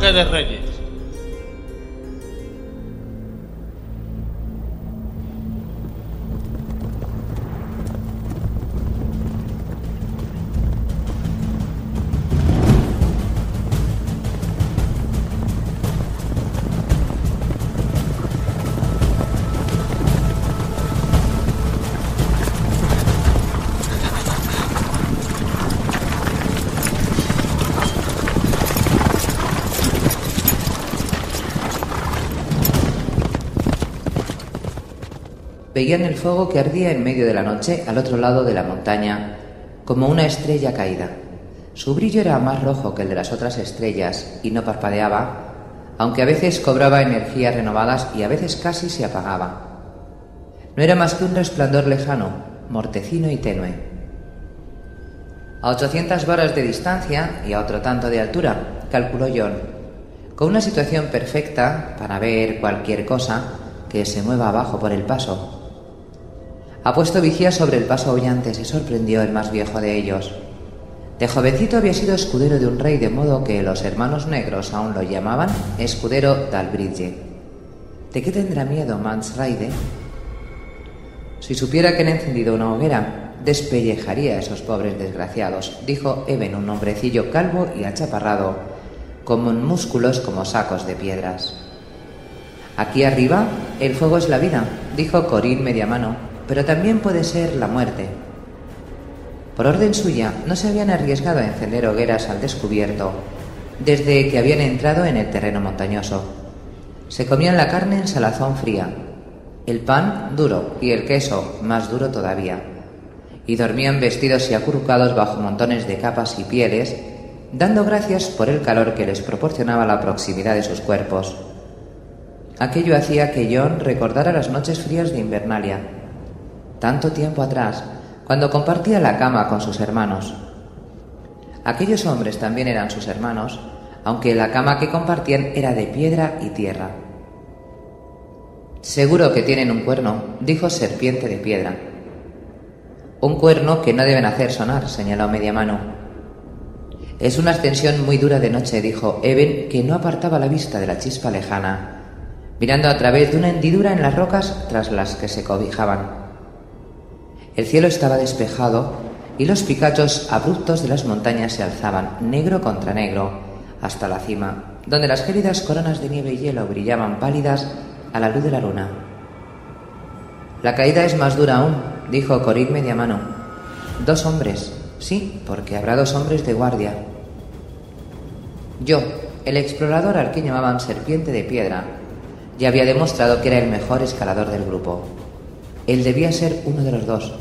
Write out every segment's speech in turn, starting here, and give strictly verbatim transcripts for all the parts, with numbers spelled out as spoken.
que de reyes. Veían el fuego que ardía en medio de la noche al otro lado de la montaña, como una estrella caída. Su brillo era más rojo que el de las otras estrellas y no parpadeaba, aunque a veces cobraba energías renovadas y a veces casi se apagaba. No era más que un resplandor lejano, mortecino y tenue. A ochocientas varas de distancia y a otro tanto de altura, calculó John, con una situación perfecta para ver cualquier cosa que se mueva abajo por el paso. Ha puesto vigía sobre el paso aullante, se sorprendió el más viejo de ellos. De jovencito había sido escudero de un rey, de modo que los hermanos negros aún lo llamaban escudero d'Albridge. ¿De qué tendrá miedo Mance Rayde? Si supiera que han encendido una hoguera, despellejaría a esos pobres desgraciados, dijo Eben, un hombrecillo calvo y achaparrado, con músculos como sacos de piedras. Aquí arriba, el fuego es la vida, dijo Corín Mediamano, pero también puede ser la muerte. Por orden suya, no se habían arriesgado a encender hogueras al descubierto desde que habían entrado en el terreno montañoso. Se comían la carne en salazón fría, el pan duro y el queso más duro todavía, y dormían vestidos y acurrucados bajo montones de capas y pieles, dando gracias por el calor que les proporcionaba la proximidad de sus cuerpos. Aquello hacía que John recordara las noches frías de Invernalia, tanto tiempo atrás, cuando compartía la cama con sus hermanos. Aquellos hombres también eran sus hermanos, aunque la cama que compartían era de piedra y tierra. Seguro que tienen un cuerno, dijo Serpiente de Piedra. Un cuerno que no deben hacer sonar, señaló Mediamano. Es una ascensión muy dura de noche, dijo Eben, que no apartaba la vista de la chispa lejana, mirando a través de una hendidura en las rocas tras las que se cobijaban. El cielo estaba despejado y los picachos abruptos de las montañas se alzaban, negro contra negro, hasta la cima, donde las gélidas coronas de nieve y hielo brillaban pálidas a la luz de la luna. La caída es más dura aún, dijo Corín Mediamano. Dos hombres, sí, porque habrá dos hombres de guardia. Yo, el explorador al que llamaban Serpiente de Piedra, ya había demostrado que era el mejor escalador del grupo. Él debía ser uno de los dos.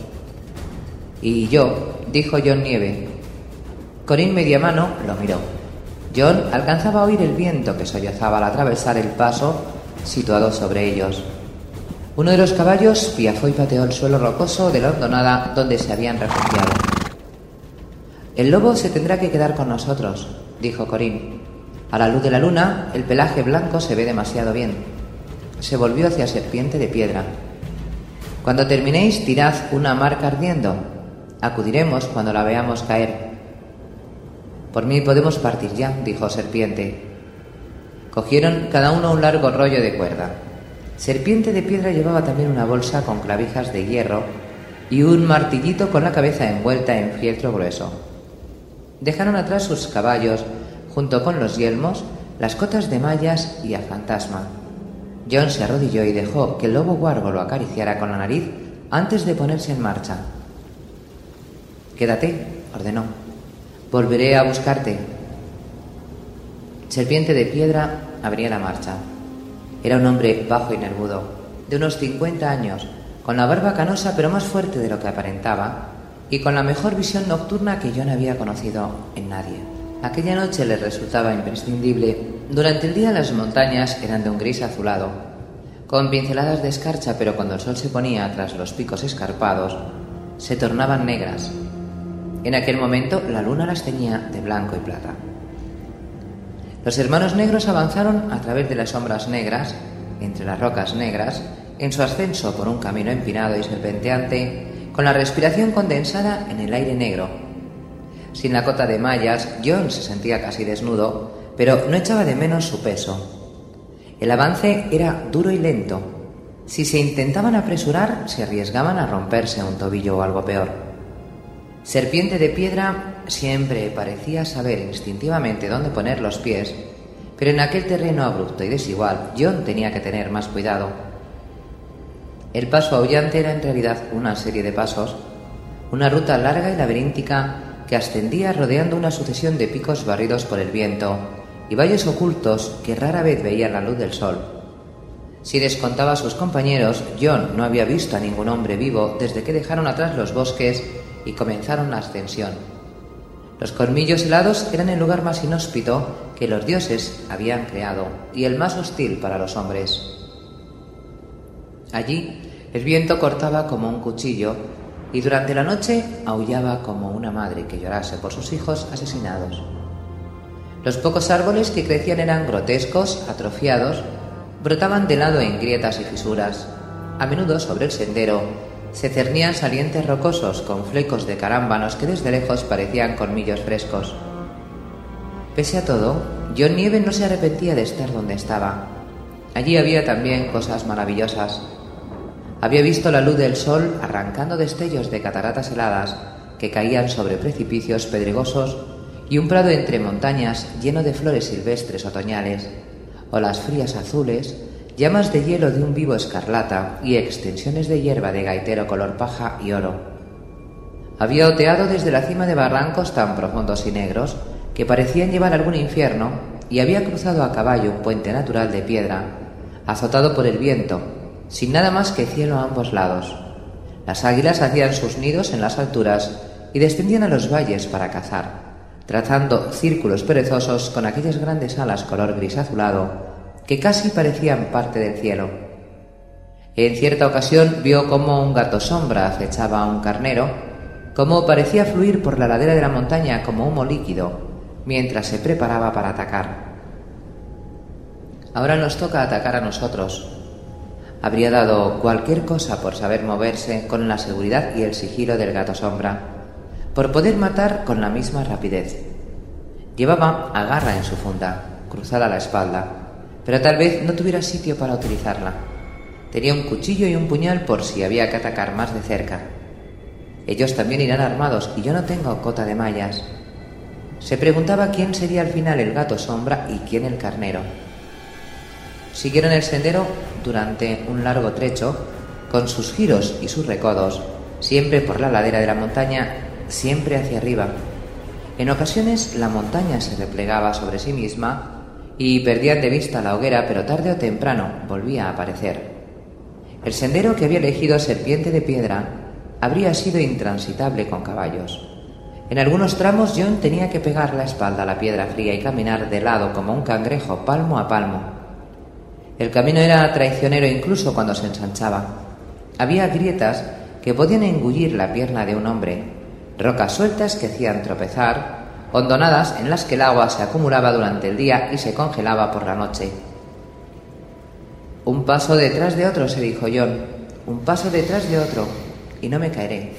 Y yo, dijo John Nieve. Corín Mediamano lo miró. John alcanzaba a oír el viento que sollozaba al atravesar el paso situado sobre ellos. Uno de los caballos piafó y pateó el suelo rocoso de la hondonada donde se habían refugiado. El lobo se tendrá que quedar con nosotros, dijo Corín. A la luz de la luna, el pelaje blanco se ve demasiado bien. Se volvió hacia Serpiente de Piedra. Cuando terminéis, tirad una marca ardiendo. Acudiremos cuando la veamos caer. Por mí podemos partir ya, dijo Serpiente. Cogieron cada uno un largo rollo de cuerda. Serpiente de Piedra llevaba también una bolsa con clavijas de hierro y un martillito con la cabeza envuelta en fieltro grueso. Dejaron atrás sus caballos, junto con los yelmos, las cotas de mallas y a fantasma. John se arrodilló y dejó que el lobo guargo lo acariciara con la nariz antes de ponerse en marcha. «Quédate», ordenó. «Volveré a buscarte». Serpiente de Piedra abría la marcha. Era un hombre bajo y nervudo, de unos cincuenta años, con la barba canosa pero más fuerte de lo que aparentaba, y con la mejor visión nocturna que John había conocido en nadie. Aquella noche le resultaba imprescindible. Durante el día las montañas eran de un gris azulado, con pinceladas de escarcha, pero cuando el sol se ponía tras los picos escarpados, se tornaban negras. En aquel momento la luna las teñía de blanco y plata. Los hermanos negros avanzaron a través de las sombras negras, entre las rocas negras, en su ascenso por un camino empinado y serpenteante, con la respiración condensada en el aire negro. Sin la cota de mallas, John se sentía casi desnudo, pero no echaba de menos su peso. El avance era duro y lento. Si se intentaban apresurar, se arriesgaban a romperse un tobillo o algo peor. Serpiente de Piedra siempre parecía saber instintivamente dónde poner los pies, pero en aquel terreno abrupto y desigual, John tenía que tener más cuidado. El paso aullante era en realidad una serie de pasos, una ruta larga y laberíntica que ascendía rodeando una sucesión de picos barridos por el viento y valles ocultos que rara vez veían la luz del sol. Si descontaba a sus compañeros, John no había visto a ningún hombre vivo desde que dejaron atrás los bosques y comenzaron la ascensión. Los colmillos helados eran el lugar más inhóspito que los dioses habían creado y el más hostil para los hombres. Allí, el viento cortaba como un cuchillo y durante la noche aullaba como una madre que llorase por sus hijos asesinados. Los pocos árboles que crecían eran grotescos, atrofiados, brotaban de lado en grietas y fisuras. A menudo sobre el sendero se cernían salientes rocosos con flecos de carámbanos que desde lejos parecían colmillos frescos. Pese a todo, John Nieve no se arrepentía de estar donde estaba. Allí había también cosas maravillosas. Había visto la luz del sol arrancando destellos de cataratas heladas que caían sobre precipicios pedregosos y un prado entre montañas lleno de flores silvestres otoñales, olas frías azules, llamas de hielo de un vivo escarlata y extensiones de hierba de gaitero color paja y oro. Había oteado desde la cima de barrancos tan profundos y negros que parecían llevar algún infierno y había cruzado a caballo un puente natural de piedra, azotado por el viento, sin nada más que cielo a ambos lados. Las águilas hacían sus nidos en las alturas y descendían a los valles para cazar, trazando círculos perezosos con aquellas grandes alas color gris azulado que casi parecían parte del cielo. En cierta ocasión vio cómo un gato sombra acechaba a un carnero, cómo parecía fluir por la ladera de la montaña como humo líquido, mientras se preparaba para atacar. Ahora nos toca atacar a nosotros. Habría dado cualquier cosa por saber moverse con la seguridad y el sigilo del gato sombra, por poder matar con la misma rapidez. Llevaba agarra en su funda, cruzada a la espalda, pero tal vez no tuviera sitio para utilizarla. Tenía un cuchillo y un puñal por si había que atacar más de cerca. Ellos también irán armados y yo no tengo cota de mallas. Se preguntaba quién sería al final el gato sombra y quién el carnero. Siguieron el sendero durante un largo trecho, con sus giros y sus recodos, siempre por la ladera de la montaña, siempre hacia arriba. En ocasiones la montaña se replegaba sobre sí misma y perdían de vista la hoguera, pero tarde o temprano volvía a aparecer. El sendero que había elegido Serpiente de Piedra habría sido intransitable con caballos. En algunos tramos John tenía que pegar la espalda a la piedra fría y caminar de lado como un cangrejo, palmo a palmo. El camino era traicionero incluso cuando se ensanchaba. Había grietas que podían engullir la pierna de un hombre, rocas sueltas que hacían tropezar, hondonadas en las que el agua se acumulaba durante el día y se congelaba por la noche. Un paso detrás de otro, se dijo John, un paso detrás de otro, y no me caeré.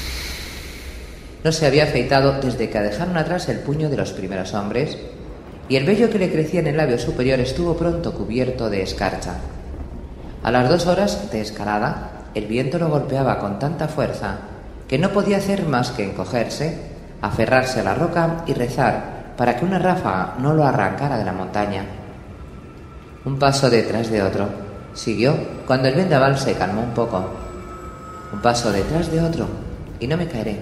No se había afeitado desde que dejaron atrás el puño de los primeros hombres, y el vello que le crecía en el labio superior estuvo pronto cubierto de escarcha. A las dos horas de escalada, el viento lo golpeaba con tanta fuerza que no podía hacer más que encogerse, aferrarse a la roca y rezar para que una ráfaga no lo arrancara de la montaña. Un paso detrás de otro. Siguió cuando el vendaval se calmó un poco. Un paso detrás de otro, y no me caeré.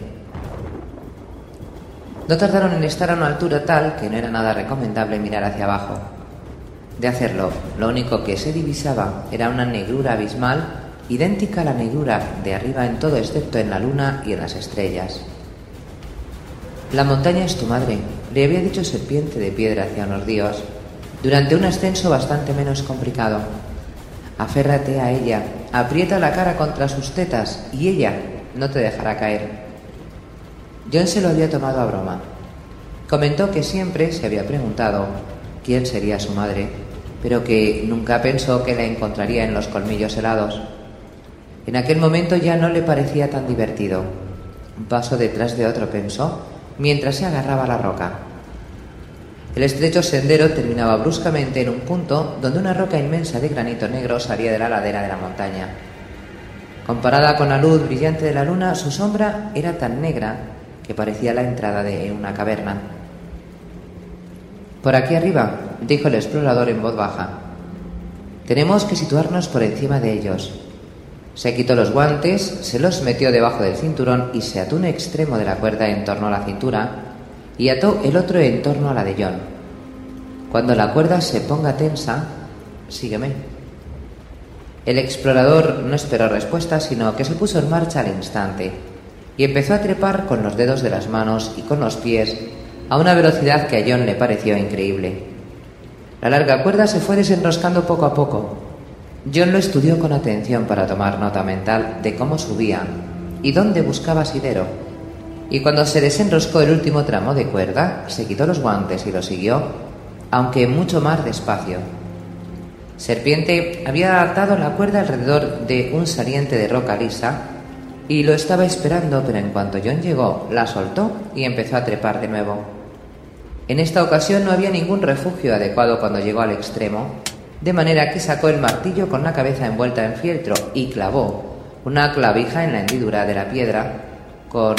No tardaron en estar a una altura tal que no era nada recomendable mirar hacia abajo. De hacerlo, lo único que se divisaba era una negrura abismal, idéntica a la negrura de arriba en todo excepto en la luna y en las estrellas. La montaña es tu madre, le había dicho Serpiente de Piedra hacia unos días, durante un ascenso bastante menos complicado. Aférrate a ella, aprieta la cara contra sus tetas y ella no te dejará caer. John se lo había tomado a broma. Comentó que siempre se había preguntado quién sería su madre, pero que nunca pensó que la encontraría en los colmillos helados. En aquel momento ya no le parecía tan divertido. Un paso detrás de otro, pensó, mientras se agarraba a la roca. El estrecho sendero terminaba bruscamente en un punto donde una roca inmensa de granito negro salía de la ladera de la montaña. Comparada con la luz brillante de la luna, su sombra era tan negra que parecía la entrada de una caverna. «Por aquí arriba», dijo el explorador en voz baja. «Tenemos que situarnos por encima de ellos». Se quitó los guantes, se los metió debajo del cinturón y se ató un extremo de la cuerda en torno a la cintura y ató el otro en torno a la de John. «Cuando la cuerda se ponga tensa, sígueme». El explorador no esperó respuesta, sino que se puso en marcha al instante y empezó a trepar con los dedos de las manos y con los pies a una velocidad que a John le pareció increíble. La larga cuerda se fue desenroscando poco a poco. John lo estudió con atención para tomar nota mental de cómo subía y dónde buscaba asidero, y cuando se desenroscó el último tramo de cuerda, se quitó los guantes y lo siguió, aunque mucho más despacio. Serpiente había atado la cuerda alrededor de un saliente de roca lisa y lo estaba esperando, pero en cuanto John llegó, la soltó y empezó a trepar de nuevo. En esta ocasión no había ningún refugio adecuado cuando llegó al extremo, de manera que sacó el martillo con la cabeza envuelta en fieltro y clavó una clavija en la hendidura de la piedra con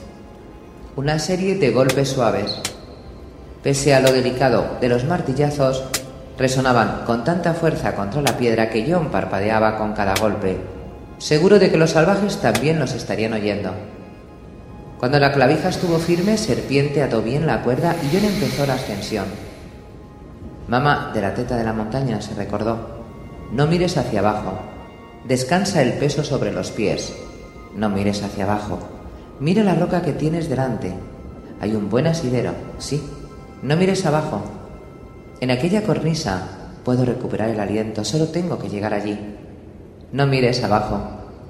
una serie de golpes suaves. Pese a lo delicado de los martillazos, resonaban con tanta fuerza contra la piedra que John parpadeaba con cada golpe, seguro de que los salvajes también los estarían oyendo. Cuando la clavija estuvo firme, Serpiente ató bien la cuerda y John empezó la ascensión. «Mamá de la teta de la montaña», se recordó, «no mires hacia abajo. Descansa el peso sobre los pies. No mires hacia abajo. Mira la roca que tienes delante. Hay un buen asidero, sí. No mires abajo. En aquella cornisa puedo recuperar el aliento, solo tengo que llegar allí. No mires abajo».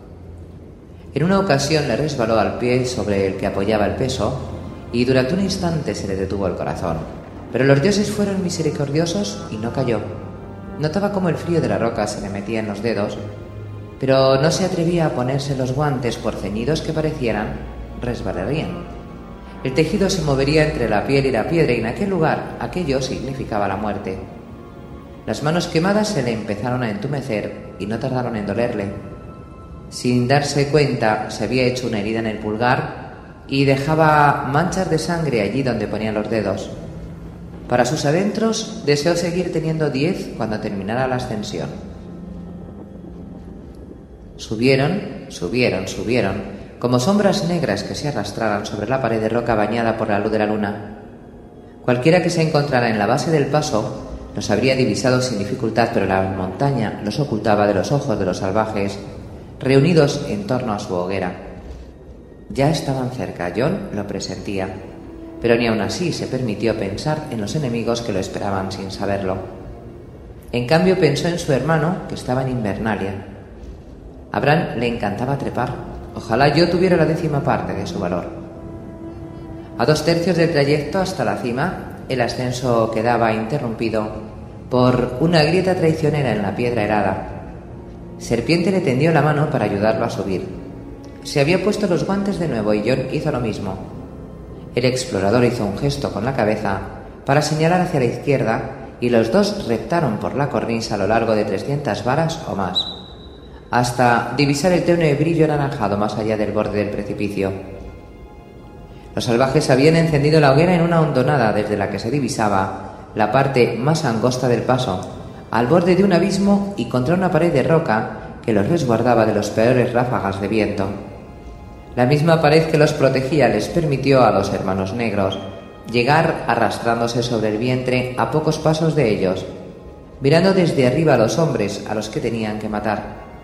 En una ocasión le resbaló al pie sobre el que apoyaba el peso y durante un instante se le detuvo el corazón. Pero los dioses fueron misericordiosos y no cayó. Notaba cómo el frío de la roca se le metía en los dedos, pero no se atrevía a ponerse los guantes por ceñidos que parecieran, resbalarían. El tejido se movería entre la piel y la piedra y en aquel lugar aquello significaba la muerte. Las manos quemadas se le empezaron a entumecer y no tardaron en dolerle. Sin darse cuenta, se había hecho una herida en el pulgar y dejaba manchas de sangre allí donde ponía los dedos. Para sus adentros, deseó seguir teniendo diez cuando terminara la ascensión. Subieron, subieron, subieron, como sombras negras que se arrastraran sobre la pared de roca bañada por la luz de la luna. Cualquiera que se encontrara en la base del paso los habría divisado sin dificultad, pero la montaña los ocultaba de los ojos de los salvajes reunidos en torno a su hoguera. Ya estaban cerca, John lo presentía, pero ni aun así se permitió pensar en los enemigos que lo esperaban sin saberlo. En cambio pensó en su hermano, que estaba en Invernalia. A Bran le encantaba trepar. Ojalá yo tuviera la décima parte de su valor. A dos tercios del trayecto hasta la cima, el ascenso quedaba interrumpido por una grieta traicionera en la piedra helada. Serpiente le tendió la mano para ayudarlo a subir. Se había puesto los guantes de nuevo y John hizo lo mismo. El explorador hizo un gesto con la cabeza para señalar hacia la izquierda y los dos reptaron por la cornisa a lo largo de trescientas varas o más, hasta divisar el tenue brillo anaranjado más allá del borde del precipicio. Los salvajes habían encendido la hoguera en una hondonada desde la que se divisaba la parte más angosta del paso, al borde de un abismo y contra una pared de roca que los resguardaba de los peores ráfagas de viento. La misma pared que los protegía les permitió a los hermanos negros llegar arrastrándose sobre el vientre a pocos pasos de ellos, mirando desde arriba a los hombres a los que tenían que matar.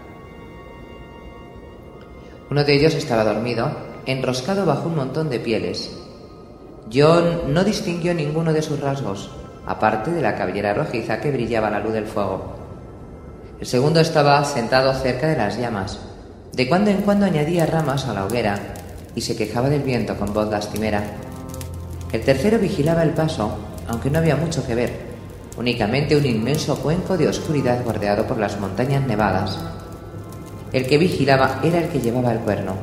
Uno de ellos estaba dormido, enroscado bajo un montón de pieles. John no distinguió ninguno de sus rasgos, aparte de la cabellera rojiza que brillaba a la luz del fuego. El segundo estaba sentado cerca de las llamas. De cuando en cuando añadía ramas a la hoguera y se quejaba del viento con voz lastimera. El tercero vigilaba el paso, aunque no había mucho que ver, únicamente un inmenso cuenco de oscuridad bordeado por las montañas nevadas. El que vigilaba era el que llevaba el cuerno.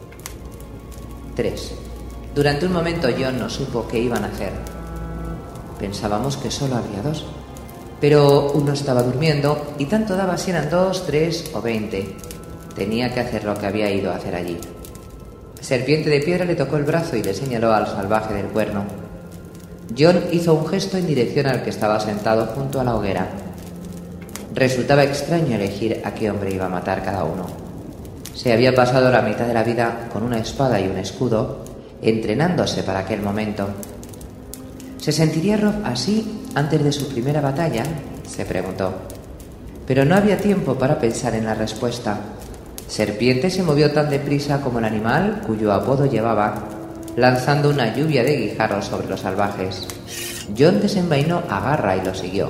tres. Durante un momento John no supo qué iban a hacer. Pensábamos que solo habría dos. Pero uno estaba durmiendo y tanto daba si eran dos, tres o veinte. Tenía que hacer lo que había ido a hacer allí. Serpiente de Piedra le tocó el brazo y le señaló al salvaje del cuerno. John hizo un gesto en dirección al que estaba sentado junto a la hoguera. Resultaba extraño elegir a qué hombre iba a matar cada uno. Se había pasado la mitad de la vida con una espada y un escudo, entrenándose para aquel momento. ¿Se sentiría Robb así antes de su primera batalla?, se preguntó. Pero no había tiempo para pensar en la respuesta. Serpiente se movió tan deprisa como el animal cuyo apodo llevaba, lanzando una lluvia de guijarros sobre los salvajes. John desenvainó a Garra y lo siguió.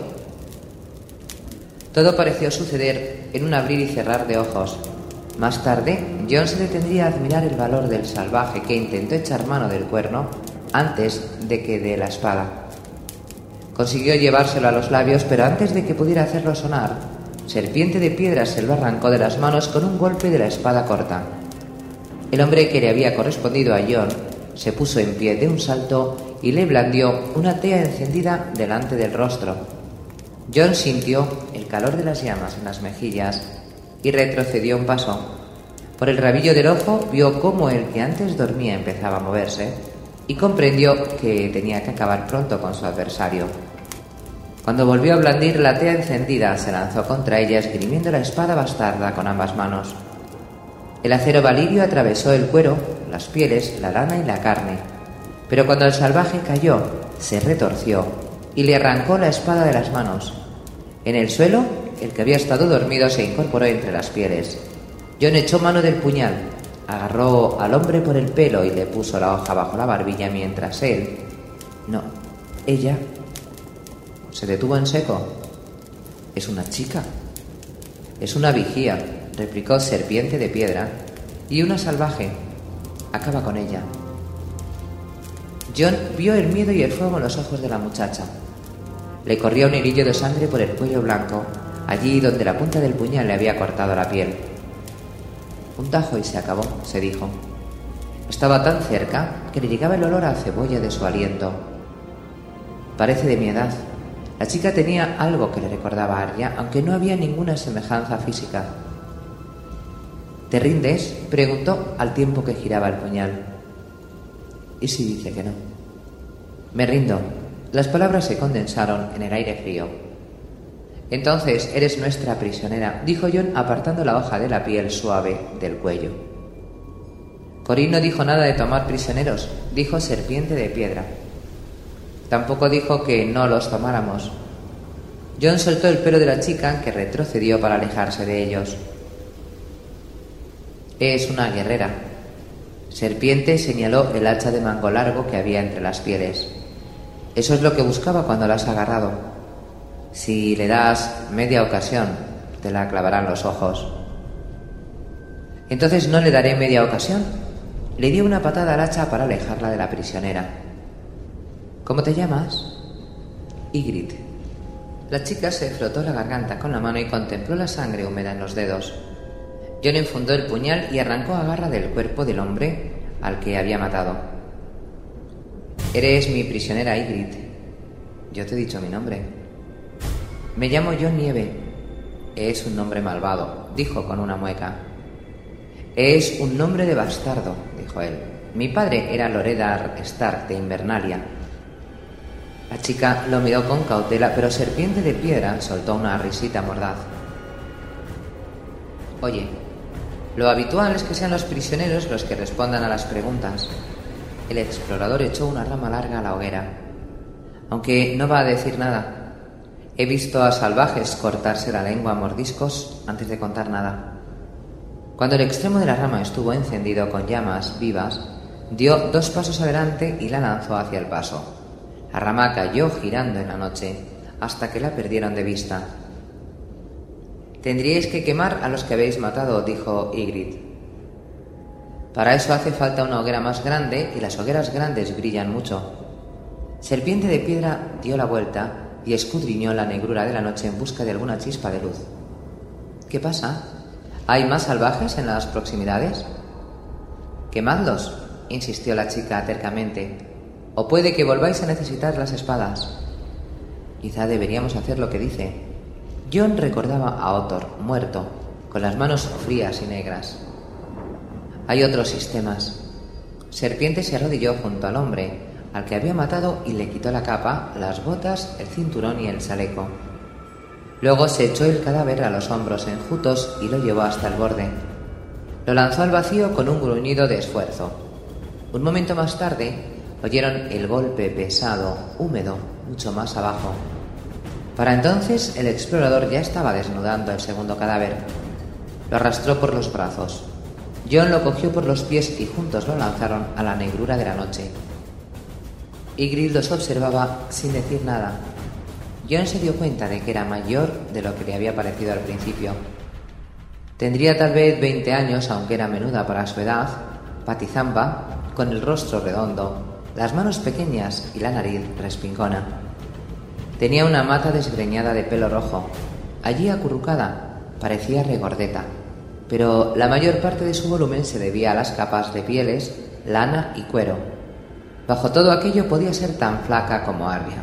Todo pareció suceder en un abrir y cerrar de ojos. Más tarde, John se detendría a admirar el valor del salvaje que intentó echar mano del cuerno antes de que de la espada. Consiguió llevárselo a los labios, pero antes de que pudiera hacerlo sonar, Serpiente de Piedra se lo arrancó de las manos con un golpe de la espada corta. El hombre que le había correspondido a John se puso en pie de un salto y le blandió una tea encendida delante del rostro. John sintió el calor de las llamas en las mejillas y retrocedió un paso. Por el rabillo del ojo vio cómo el que antes dormía empezaba a moverse y comprendió que tenía que acabar pronto con su adversario. Cuando volvió a blandir la tea encendida, se lanzó contra ella esgrimiendo la espada bastarda con ambas manos. El acero valirio atravesó el cuero, las pieles, la lana y la carne, pero cuando el salvaje cayó, se retorció y le arrancó la espada de las manos. En el suelo, el que había estado dormido se incorporó entre las pieles. John echó mano del puñal, agarró al hombre por el pelo y le puso la hoja bajo la barbilla mientras él... No, ella... se detuvo en seco. «Es una chica». «Es una vigía», replicó Serpiente de Piedra, «y una salvaje. Acaba con ella». John vio el miedo y el fuego en los ojos de la muchacha. Le corría un hilillo de sangre por el cuello blanco, allí donde la punta del puñal le había cortado la piel. «Un tajo y se acabó», se dijo. Estaba tan cerca que le llegaba el olor a cebolla de su aliento. «Parece de mi edad». La chica tenía algo que le recordaba a Arya, aunque no había ninguna semejanza física. «¿Te rindes?», preguntó al tiempo que giraba el puñal. «¿Y si dice que no?». «Me rindo». Las palabras se condensaron en el aire frío. «Entonces eres nuestra prisionera», dijo John apartando la hoja de la piel suave del cuello. «Corín no dijo nada de tomar prisioneros», dijo Serpiente de Piedra. «Tampoco dijo que no los tomáramos». John soltó el pelo de la chica, que retrocedió para alejarse de ellos. «Es una guerrera». Serpiente señaló el hacha de mango largo que había entre las pieles. «Eso es lo que buscaba cuando la has agarrado. Si le das media ocasión, te la clavarán los ojos». «Entonces no le daré media ocasión». Le dio una patada al hacha para alejarla de la prisionera. «¿Cómo te llamas?» «Ygritte». La chica se frotó la garganta con la mano y contempló la sangre húmeda en los dedos. John enfundó el puñal y arrancó a Garra del cuerpo del hombre al que había matado. «Eres mi prisionera, Ygritte». «Yo te he dicho mi nombre». «Me llamo Jon Nieve». «Es un nombre malvado», dijo con una mueca. «Es un nombre de bastardo», dijo él. «Mi padre era Loredar Stark de Invernalia». La chica lo miró con cautela, pero Serpiente de Piedra soltó una risita mordaz. «Oye, lo habitual es que sean los prisioneros los que respondan a las preguntas». El explorador echó una rama larga a la hoguera. «Aunque no va a decir nada. He visto a salvajes cortarse la lengua a mordiscos antes de contar nada». Cuando el extremo de la rama estuvo encendido con llamas vivas, dio dos pasos adelante y la lanzó hacia el paso. La rama cayó girando en la noche hasta que la perdieron de vista. «Tendríais que quemar a los que habéis matado», dijo Ygritte. «Para eso hace falta una hoguera más grande y las hogueras grandes brillan mucho». Serpiente de Piedra dio la vuelta y escudriñó la negrura de la noche en busca de alguna chispa de luz. «¿Qué pasa? ¿Hay más salvajes en las proximidades?» «Quemadlos», insistió la chica tercamente. «O puede que volváis a necesitar las espadas». Quizá deberíamos hacer lo que dice. John recordaba a Othor, muerto, con las manos frías y negras. Hay otros sistemas. Serpiente se arrodilló junto al hombre, al que había matado, y le quitó la capa, las botas, el cinturón y el chaleco. Luego se echó el cadáver a los hombros enjutos y lo llevó hasta el borde. Lo lanzó al vacío con un gruñido de esfuerzo. Un momento más tarde, oyeron el golpe pesado, húmedo, mucho más abajo. Para entonces, el explorador ya estaba desnudando el segundo cadáver. Lo arrastró por los brazos. John lo cogió por los pies y juntos lo lanzaron a la negrura de la noche. Ygritte los observaba sin decir nada. John se dio cuenta de que era mayor de lo que le había parecido al principio. Tendría tal vez veinte años, aunque era menuda para su edad, patizamba, con el rostro redondo, las manos pequeñas y la nariz respingona. Tenía una mata desgreñada de pelo rojo. Allí acurrucada parecía regordeta, pero la mayor parte de su volumen se debía a las capas de pieles, lana y cuero. Bajo todo aquello podía ser tan flaca como Arya.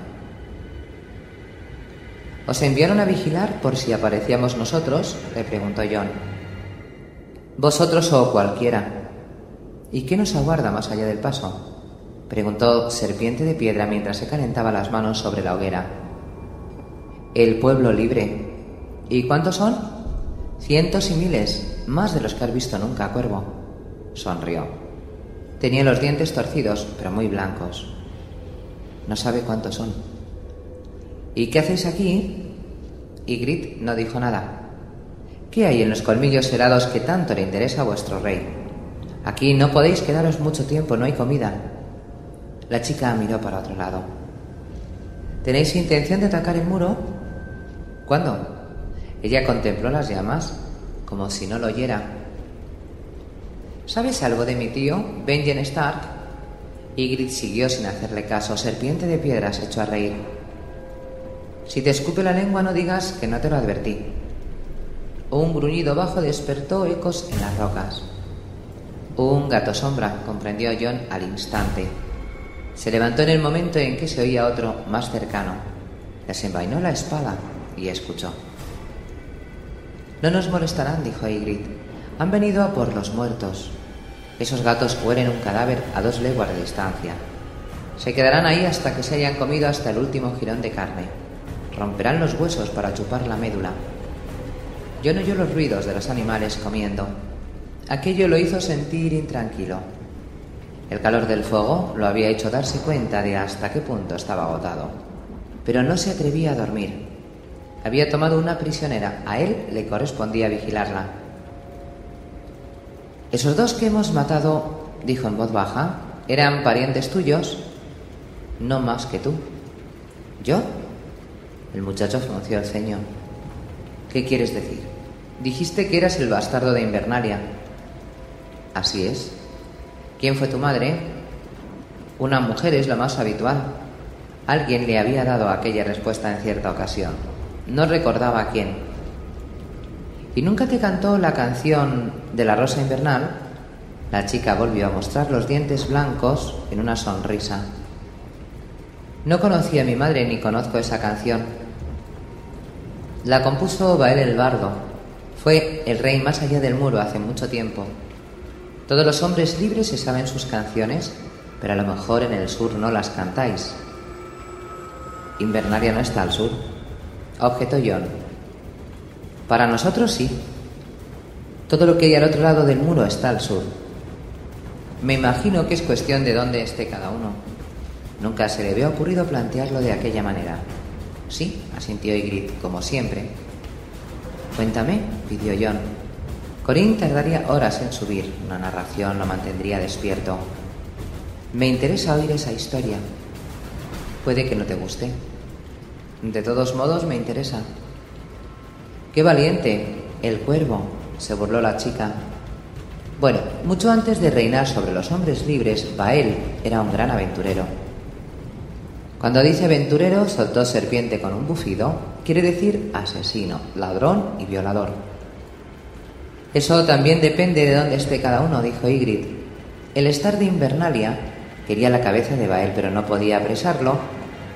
¿Os enviaron a vigilar por si aparecíamos nosotros?, le preguntó John. ¿Vosotros o cualquiera? ¿Y qué nos aguarda más allá del paso?, preguntó Serpiente de Piedra mientras se calentaba las manos sobre la hoguera. El pueblo libre. ¿Y cuántos son? Cientos y miles, más de los que has visto nunca, Cuervo. Sonrió. Tenía los dientes torcidos, pero muy blancos. No sabe cuántos son. ¿Y qué hacéis aquí? Ygritte no dijo nada. ¿Qué hay en los colmillos helados que tanto le interesa a vuestro rey? Aquí no podéis quedaros mucho tiempo, no hay comida. La chica miró para otro lado. ¿Tenéis intención de atacar el muro? ¿Cuándo? Ella contempló las llamas, como si no lo oyera. ¿Sabes algo de mi tío, Benjen Stark? Ygritte siguió sin hacerle caso. Serpiente de Piedra se echó a reír. Si te escupe la lengua, no digas que no te lo advertí. Un gruñido bajo despertó ecos en las rocas. Un gato sombra, comprendió John al instante. Se levantó en el momento en que se oía otro más cercano. Desenvainó la espada y escuchó. No nos molestarán, dijo Ygritte. Han venido a por los muertos. Esos gatos huelen un cadáver a dos leguas de distancia. Se quedarán ahí hasta que se hayan comido hasta el último jirón de carne. Romperán los huesos para chupar la médula. John oyó los ruidos de los animales comiendo. Aquello lo hizo sentir intranquilo. El calor del fuego lo había hecho darse cuenta de hasta qué punto estaba agotado. Pero no se atrevía a dormir. Había tomado una prisionera. A él le correspondía vigilarla. Esos dos que hemos matado, dijo en voz baja, ¿eran parientes tuyos? No más que tú. ¿Yo? El muchacho frunció el ceño. ¿Qué quieres decir? Dijiste que eras el bastardo de Invernalia. Así es. ¿Quién fue tu madre? Una mujer es lo más habitual. Alguien le había dado aquella respuesta en cierta ocasión. No recordaba a quién. ¿Y nunca te cantó la canción de la rosa invernal? La chica volvió a mostrar los dientes blancos en una sonrisa. No conocí a mi madre ni conozco esa canción. La compuso Bael el Bardo. Fue el rey más allá del muro hace mucho tiempo. Todos los hombres libres se saben sus canciones, pero a lo mejor en el sur no las cantáis. Invernalia no está al sur, objetó John. Para nosotros sí. Todo lo que hay al otro lado del muro está al sur. Me imagino que es cuestión de dónde esté cada uno. Nunca se le había ocurrido plantearlo de aquella manera. Sí, asintió Ygritte, como siempre. Cuéntame, pidió John. Corín tardaría horas en subir. Una narración lo mantendría despierto. Me interesa oír esa historia. Puede que no te guste. De todos modos, me interesa. ¡Qué valiente! El cuervo, se burló la chica. Bueno, mucho antes de reinar sobre los hombres libres, Bael era un gran aventurero. Cuando dice aventurero, soltó Serpiente con un bufido, quiere decir asesino, ladrón y violador. Eso también depende de dónde esté cada uno, dijo El Star de Invernalia quería la cabeza de Bael, pero no podía apresarlo,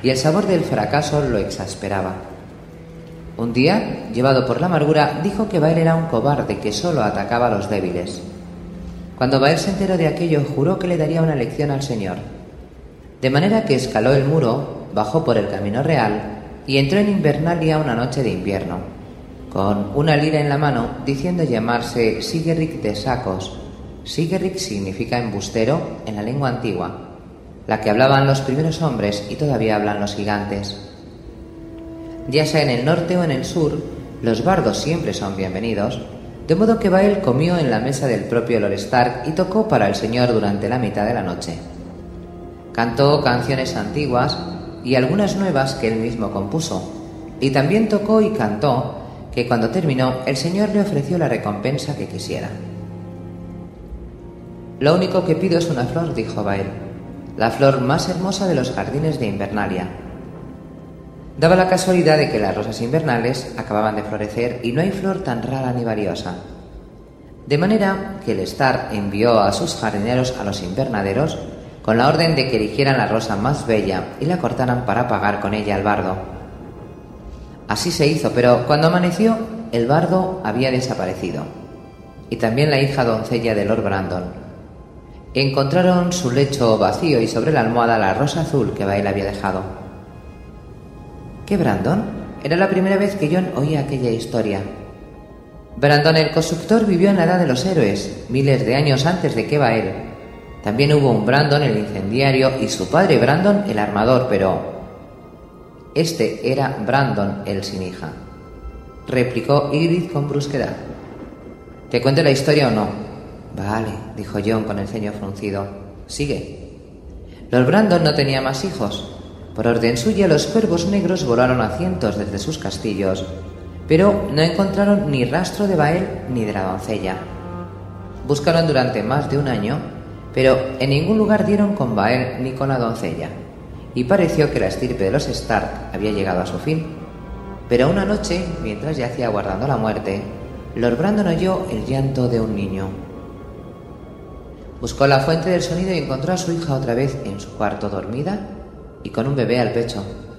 y el sabor del fracaso lo exasperaba. Un día, llevado por la amargura, dijo que Bael era un cobarde que solo atacaba a los débiles. Cuando Bael se enteró de aquello, juró que le daría una lección al Señor. De manera que escaló el muro, bajó por el camino real y entró en Invernalia una noche de invierno, con una lira en la mano, diciendo llamarse Sigeric de Sacos. Sigeric significa embustero en la lengua antigua, la que hablaban los primeros hombres y todavía hablan los gigantes. Ya sea en el norte o en el sur, los bardos siempre son bienvenidos, de modo que Bael comió en la mesa del propio Lord Stark y tocó para el Señor durante la mitad de la noche. Cantó canciones antiguas y algunas nuevas que él mismo compuso, y también tocó y cantó que cuando terminó el Señor le ofreció la recompensa que quisiera. «Lo único que pido es una flor», dijo Bael, «la flor más hermosa de los jardines de Invernalia». Daba la casualidad de que las rosas invernales acababan de florecer y no hay flor tan rara ni valiosa. De manera que el Stark envió a sus jardineros a los invernaderos con la orden de que eligieran la rosa más bella y la cortaran para pagar con ella al bardo. Así se hizo, pero cuando amaneció, el bardo había desaparecido, y también la hija doncella de Lord Brandon. Encontraron su lecho vacío y sobre la almohada la rosa azul que Bael había dejado. ¿Qué Brandon? Era la primera vez que Jon oía aquella historia. Brandon el constructor vivió en la edad de los héroes, miles de años antes de que Bael. También hubo un Brandon el incendiario y su padre Brandon el armador, pero este era Brandon el sin hija, replicó Ygritte con brusquedad. ¿Te cuento la historia o no? Vale, dijo Jon con el ceño fruncido. Sigue. Lord Brandon no tenía más hijos. Por orden suya, los cuervos negros volaron a cientos desde sus castillos, pero no encontraron ni rastro de Bael ni de la doncella. Buscaron durante más de un año, pero en ningún lugar dieron con Bael ni con la doncella, y pareció que la estirpe de los Stark había llegado a su fin. Pero una noche, mientras yacía aguardando la muerte, Lord Brandon oyó el llanto de un niño. Buscó la fuente del sonido y encontró a su hija otra vez en su cuarto dormida y con un bebé al pecho.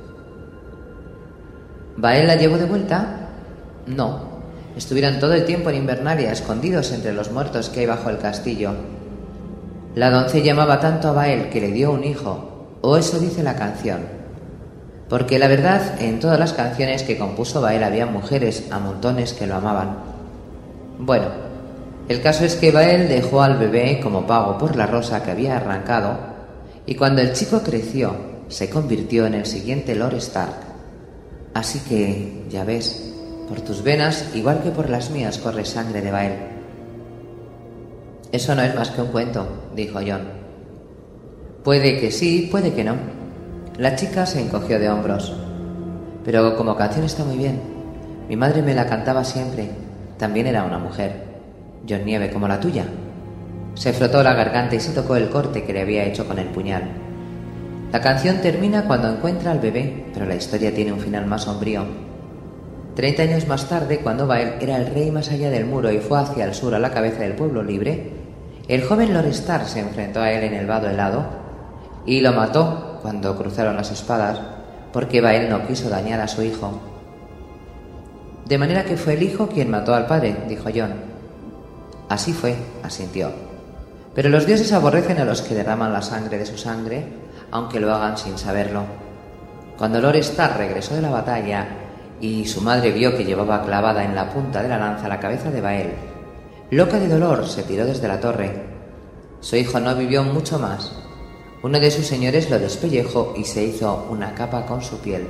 ¿Bael la llevó de vuelta? No. Estuvieron todo el tiempo en Invernalia, escondidos entre los muertos que hay bajo el castillo. La doncella amaba tanto a Bael que le dio un hijo, o eso dice la canción. Porque la verdad, en todas las canciones que compuso Bael había mujeres a montones que lo amaban. Bueno, el caso es que Bael dejó al bebé como pago por la rosa que había arrancado, y cuando el chico creció, se convirtió en el siguiente Lord Stark. Así que, ya ves, por tus venas, igual que por las mías, corre sangre de Bael. Eso no es más que un cuento, dijo Jon. Puede que sí, puede que no. La chica se encogió de hombros. Pero como canción está muy bien. Mi madre me la cantaba siempre. También era una mujer. Jon Nieve como la tuya. Se frotó la garganta y se tocó el corte que le había hecho con el puñal. La canción termina cuando encuentra al bebé, pero la historia tiene un final más sombrío. Treinta años más tarde, cuando Bael era el rey más allá del muro y fue hacia el sur a la cabeza del pueblo libre, el joven Lord Stark se enfrentó a él en el vado helado y lo mató cuando cruzaron las espadas, porque Bael no quiso dañar a su hijo. De manera que fue el hijo quien mató al padre, dijo Jon. Así fue, asintió. Pero los dioses aborrecen a los que derraman la sangre de su sangre, aunque lo hagan sin saberlo. Cuando Lord Stark regresó de la batalla y su madre vio que llevaba clavada en la punta de la lanza la cabeza de Bael, loca de dolor se tiró desde la torre. Su hijo no vivió mucho más. Uno de sus señores lo despellejó y se hizo una capa con su piel.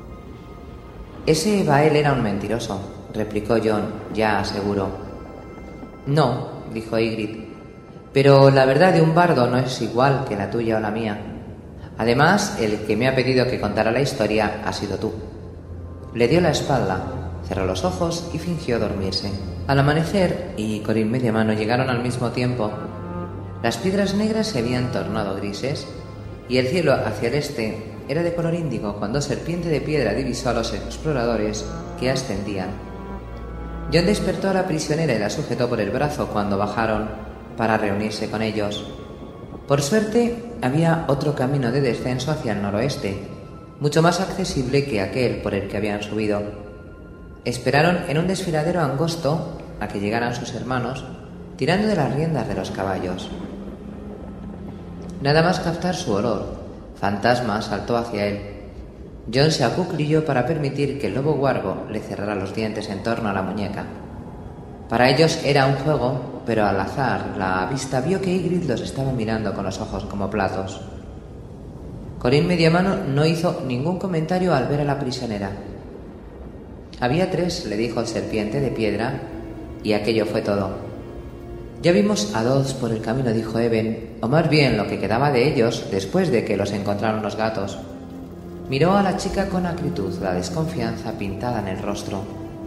Ese Bael era un mentiroso, replicó Jon, ya seguro. No, dijo Ygritte, pero la verdad de un bardo no es igual que la tuya o la mía. Además, el que me ha pedido que contara la historia ha sido tú. Le dio la espalda, cerró los ojos y fingió dormirse. Al amanecer, y Corin media mano llegaron al mismo tiempo. Las piedras negras se habían tornado grises y el cielo hacia el este era de color índigo cuando Serpiente de Piedra divisó a los exploradores que ascendían. Jon despertó a la prisionera y la sujetó por el brazo cuando bajaron para reunirse con ellos. Por suerte, había otro camino de descenso hacia el noroeste, mucho más accesible que aquel por el que habían subido. Esperaron en un desfiladero angosto a que llegaran sus hermanos, tirando de las riendas de los caballos. Nada más captar su olor, Fantasma saltó hacia él. John se acuclilló para permitir que el lobo huargo le cerrara los dientes en torno a la muñeca. Para ellos era un juego, pero al azar la vista vio que Ygritte los estaba mirando con los ojos como platos. Corín Mediamano no hizo ningún comentario al ver a la prisionera. Había tres, le dijo el serpiente de piedra, y aquello fue todo. Ya vimos a dos por el camino, dijo Eben, o más bien lo que quedaba de ellos después de que los encontraron los gatos. Miró a la chica con acritud, la desconfianza pintada en el rostro.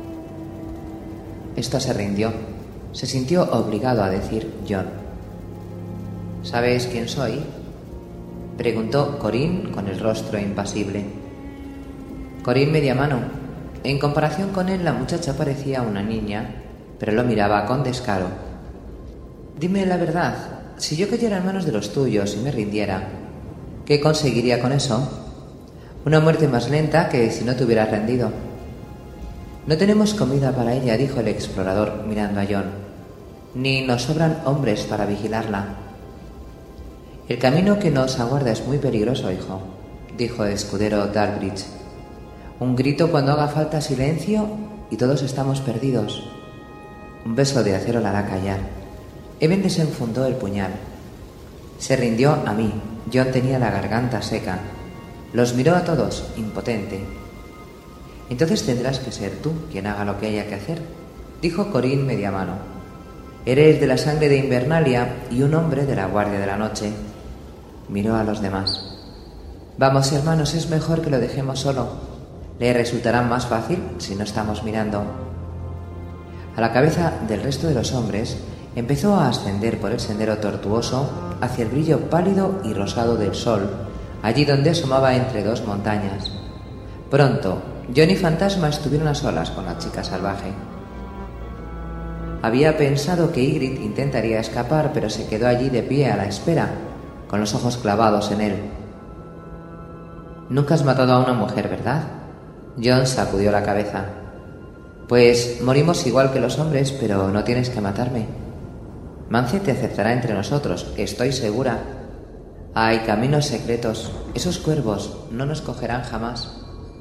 Esta se rindió. Se sintió obligado a decir John. ¿Sabes quién soy?, preguntó Corín con el rostro impasible. Corín Mediamano. En comparación con él, la muchacha parecía una niña, pero lo miraba con descaro. Dime la verdad, si yo cayera en manos de los tuyos y me rindiera, ¿qué conseguiría con eso? Una muerte más lenta que si no te hubieras rendido. No tenemos comida para ella, dijo el explorador mirando a John, ni nos sobran hombres para vigilarla. El camino que nos aguarda es muy peligroso, hijo, dijo el escudero Dalbridge. Un grito cuando haga falta silencio y todos estamos perdidos. Un beso de acero la hará callar. Eben desenfundó el puñal. Se rindió a mí. John tenía la garganta seca. Los miró a todos, impotente. Entonces tendrás que ser tú quien haga lo que haya que hacer, dijo Corín Mediamano. Eres de la sangre de Invernalia y un hombre de la Guardia de la Noche. Miró a los demás. Vamos, hermanos, es mejor que lo dejemos solo. Le resultará más fácil si no estamos mirando. A la cabeza del resto de los hombres empezó a ascender por el sendero tortuoso hacia el brillo pálido y rosado del sol, allí donde asomaba entre dos montañas. Pronto, John y Fantasma estuvieron a solas con la chica salvaje. Había pensado que Ygritte intentaría escapar, pero se quedó allí de pie a la espera, con los ojos clavados en él. Nunca has matado a una mujer, ¿verdad? John sacudió la cabeza. Pues morimos igual que los hombres, pero no tienes que matarme. Mance te aceptará entre nosotros, estoy segura. Hay caminos secretos. Esos cuervos no nos cogerán jamás.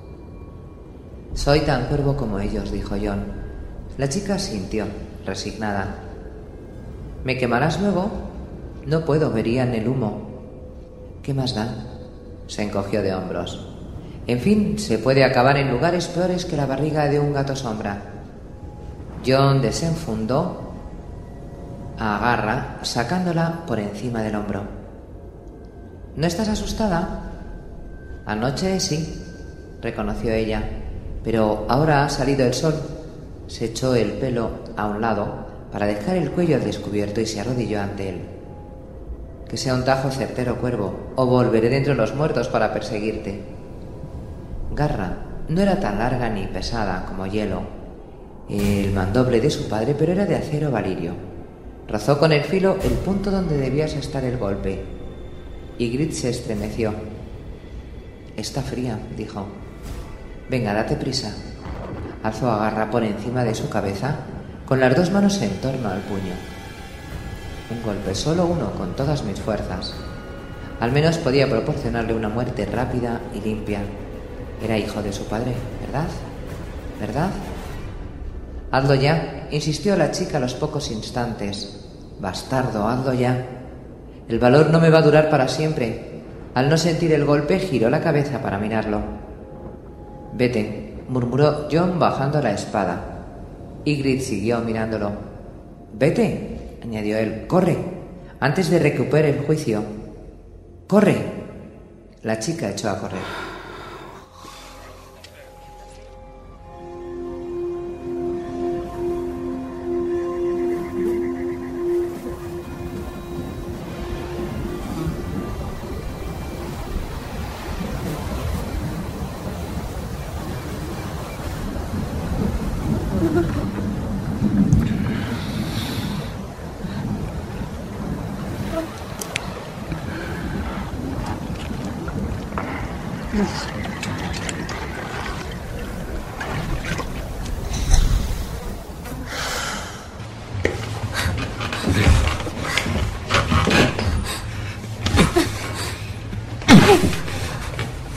Soy tan cuervo como ellos, dijo John. La chica sintió, resignada. ¿Me quemarás luego? No puedo, verían el humo. ¿Qué más da? Se encogió de hombros. En fin, se puede acabar en lugares peores que la barriga de un gato sombra. John desenfundó a Garra, sacándola por encima del hombro. ¿No estás asustada? Anoche sí, reconoció ella, pero ahora ha salido el sol. Se echó el pelo a un lado para dejar el cuello al descubierto y se arrodilló ante él. Que sea un tajo certero, cuervo, o volveré de entre los muertos para perseguirte. Garra no era tan larga ni pesada como hielo, el mandoble de su padre, pero era de acero valirio. Rozó con el filo el punto donde debías estar el golpe. Ygritte se estremeció. Está fría, dijo. Venga, date prisa. Alzó a Garra por encima de su cabeza, con las dos manos en torno al puño. Un golpe, solo uno, con todas mis fuerzas. Al menos podía proporcionarle una muerte rápida y limpia. Era hijo de su padre, ¿verdad? ¿Verdad? Hazlo ya, insistió la chica a los pocos instantes. Bastardo, hazlo ya. El valor no me va a durar para siempre. Al no sentir el golpe, giró la cabeza para mirarlo. Vete, murmuró John bajando la espada. Ygritte siguió mirándolo. Vete, añadió él, corre, antes de recuperar el juicio. ¡Corre! La chica echó a correr.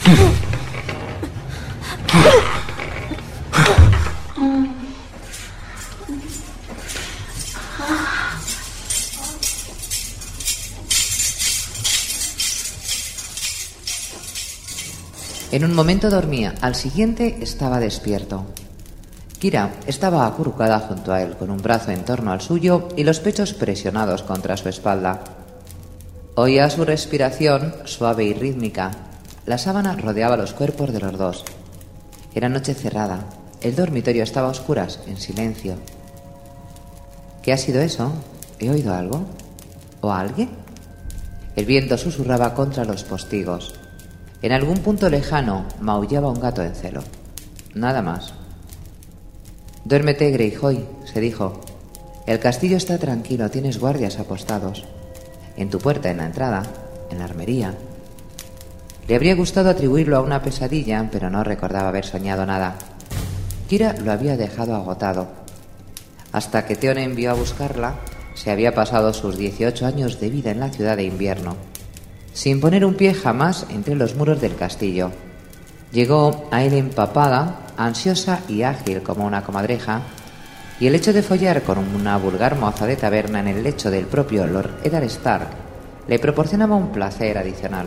En un momento dormía, al siguiente estaba despierto. Kira estaba acurrucada junto a él, con un brazo en torno al suyo y los pechos presionados contra su espalda. Oía su respiración suave y rítmica. La sábana rodeaba los cuerpos de los dos. Era noche cerrada. El dormitorio estaba a oscuras, en silencio. ¿Qué ha sido eso? ¿He oído algo? ¿O a alguien? El viento susurraba contra los postigos. En algún punto lejano maullaba un gato en celo. Nada más. Duérmete, Greyjoy, se dijo. El castillo está tranquilo, tienes guardias apostados. En tu puerta, en la entrada, en la armería. Le habría gustado atribuirlo a una pesadilla, pero no recordaba haber soñado nada. Kira lo había dejado agotado. Hasta que Theon envió a buscarla, se había pasado sus dieciocho años de vida en la ciudad de invierno, sin poner un pie jamás entre los muros del castillo. Llegó a él empapada, ansiosa y ágil como una comadreja, y el hecho de follar con una vulgar moza de taberna en el lecho del propio Lord Eddard Stark le proporcionaba un placer adicional.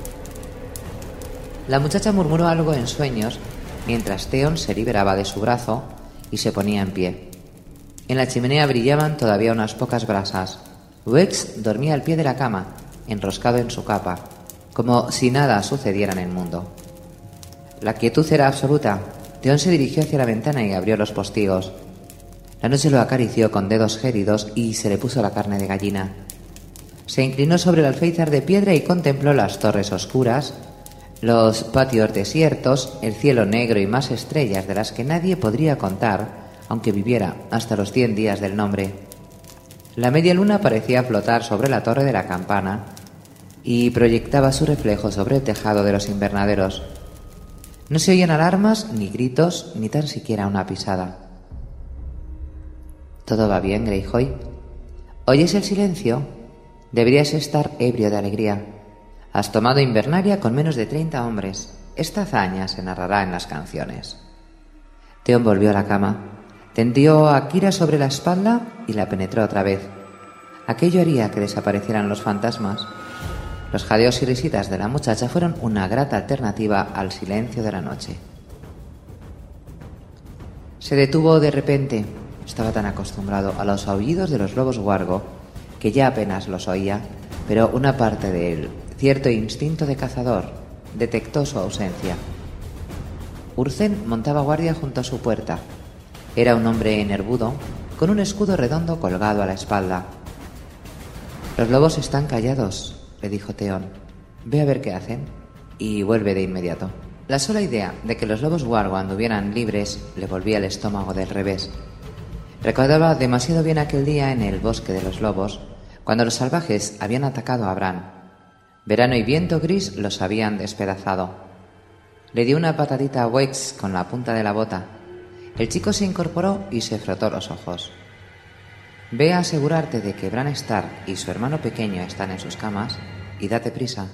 La muchacha murmuró algo en sueños mientras Theon se liberaba de su brazo y se ponía en pie. En la chimenea brillaban todavía unas pocas brasas. Wex dormía al pie de la cama, enroscado en su capa, como si nada sucediera en el mundo. La quietud era absoluta. Theon se dirigió hacia la ventana y abrió los postigos. La noche lo acarició con dedos gélidos y se le puso la carne de gallina. Se inclinó sobre el alféizar de piedra y contempló las torres oscuras, los patios desiertos, el cielo negro y más estrellas de las que nadie podría contar, aunque viviera hasta los cien días del nombre. La media luna parecía flotar sobre la torre de la campana y proyectaba su reflejo sobre el tejado de los invernaderos. No se oían alarmas, ni gritos, ni tan siquiera una pisada. ¿Todo va bien, Greyjoy? ¿Oyes el silencio? Deberías estar ebrio de alegría. Has tomado Invernalia con menos de treinta hombres. Esta hazaña se narrará en las canciones. Theon volvió a la cama, tendió a Kira sobre la espalda y la penetró otra vez. Aquello haría que desaparecieran los fantasmas. Los jadeos y risitas de la muchacha fueron una grata alternativa al silencio de la noche. Se detuvo de repente. Estaba tan acostumbrado a los aullidos de los lobos huargo que ya apenas los oía, pero una parte de él, cierto instinto de cazador, detectó su ausencia. Urzen montaba guardia junto a su puerta. Era un hombre enervudo, con un escudo redondo colgado a la espalda. «Los lobos están callados», le dijo Theon. «Ve a ver qué hacen y vuelve de inmediato». La sola idea de que los lobos huargo anduvieran libres le volvía el estómago del revés. Recordaba demasiado bien aquel día en el bosque de los lobos, cuando los salvajes habían atacado a Bran. Verano y viento gris los habían despedazado. Le dio una patadita a Wex con la punta de la bota. El chico se incorporó y se frotó los ojos. «Ve a asegurarte de que Bran Stark y su hermano pequeño están en sus camas y date prisa».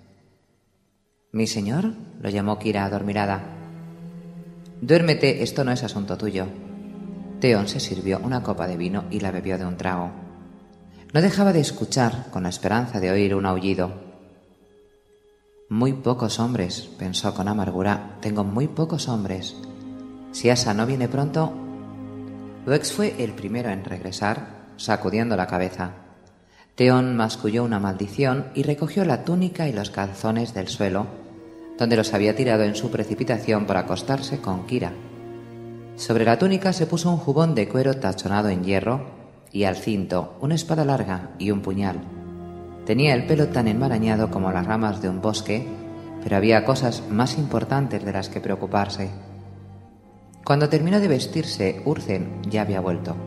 «¿Mi señor?», lo llamó Kira adormilada. «Duérmete, esto no es asunto tuyo». Theon se sirvió una copa de vino y la bebió de un trago. No dejaba de escuchar con la esperanza de oír un aullido. «Muy pocos hombres», pensó con amargura. «Tengo muy pocos hombres. Si Asa no viene pronto...» Wex fue el primero en regresar, sacudiendo la cabeza. Theon masculló una maldición y recogió la túnica y los calzones del suelo, donde los había tirado en su precipitación por acostarse con Kira. Sobre la túnica se puso un jubón de cuero tachonado en hierro y al cinto una espada larga y un puñal. Tenía el pelo tan enmarañado como las ramas de un bosque, pero había cosas más importantes de las que preocuparse. Cuando terminó de vestirse, Urzen ya había vuelto.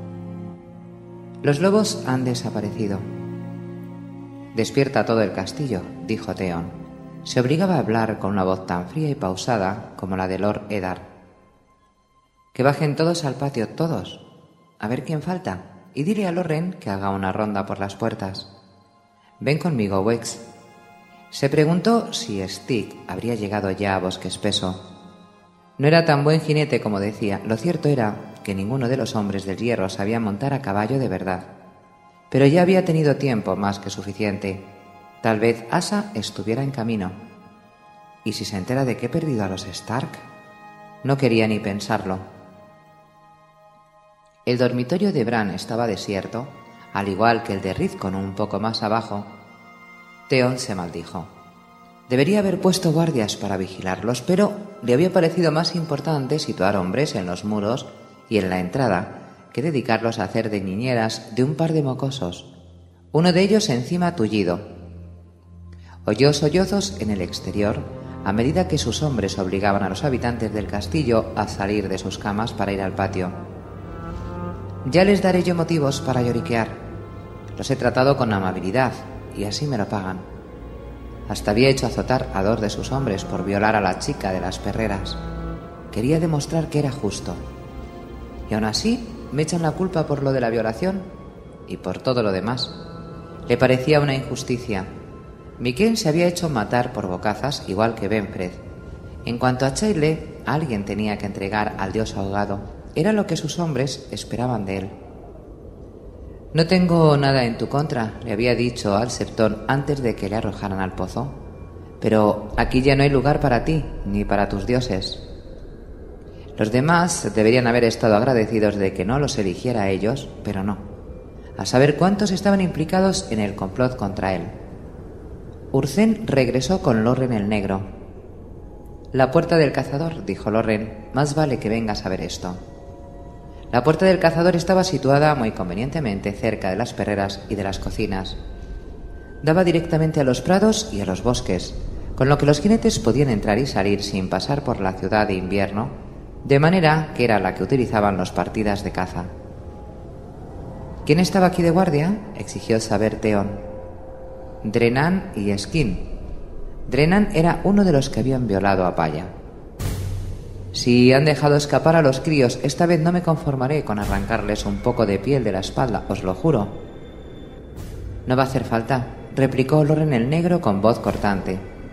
«Los lobos han desaparecido». «Despierta todo el castillo», dijo Theon. Se obligaba a hablar con una voz tan fría y pausada como la de Lord Eddard. «Que bajen todos al patio, todos. A ver quién falta. Y dile a Lorren que haga una ronda por las puertas. Ven conmigo, Wex». Se preguntó si Stig habría llegado ya a Bosque Espeso. No era tan buen jinete como decía. Lo cierto era que ninguno de los hombres del hierro sabía montar a caballo de verdad. Pero ya había tenido tiempo más que suficiente. Tal vez Asa estuviera en camino. ¿Y si se entera de que he perdido a los Stark? No quería ni pensarlo. El dormitorio de Bran estaba desierto, al igual que el de Rickon un poco más abajo. Theon se maldijo. Debería haber puesto guardias para vigilarlos, pero le había parecido más importante situar hombres en los muros y en la entrada que dedicarlos a hacer de niñeras de un par de mocosos, uno de ellos encima tullido. Oyó sollozos en el exterior a medida que sus hombres obligaban a los habitantes del castillo a salir de sus camas para ir al patio. Ya les daré yo motivos para lloriquear. Los he tratado con amabilidad y así me lo pagan. Hasta había hecho azotar a dos de sus hombres por violar a la chica de las perreras. Quería demostrar que era justo. Y aún así me echan la culpa por lo de la violación y por todo lo demás. Le parecía una injusticia. Miquel se había hecho matar por bocazas igual que Benfred. En cuanto a Chayle, alguien tenía que entregar al dios ahogado. Era lo que sus hombres esperaban de él. No tengo nada en tu contra, le había dicho al Septón antes de que le arrojaran al pozo. Pero aquí ya no hay lugar para ti, ni para tus dioses. Los demás deberían haber estado agradecidos de que no los eligiera a ellos, pero no. A saber cuántos estaban implicados en el complot contra él. Urcén regresó con Lorren el Negro. La puerta del cazador, dijo Lorren, más vale que vengas a ver esto. La puerta del cazador estaba situada muy convenientemente cerca de las perreras y de las cocinas. Daba directamente a los prados y a los bosques, con lo que los jinetes podían entrar y salir sin pasar por la ciudad de invierno, de manera que era la que utilizaban los partidas de caza. ¿Quién estaba aquí de guardia?, exigió saber Theon. Drenan y Skin. Drenan era uno de los que habían violado a Paya. Si han dejado escapar a los críos, esta vez no me conformaré con arrancarles un poco de piel de la espalda, os lo juro. No va a hacer falta, replicó Lorren el Negro con voz cortante.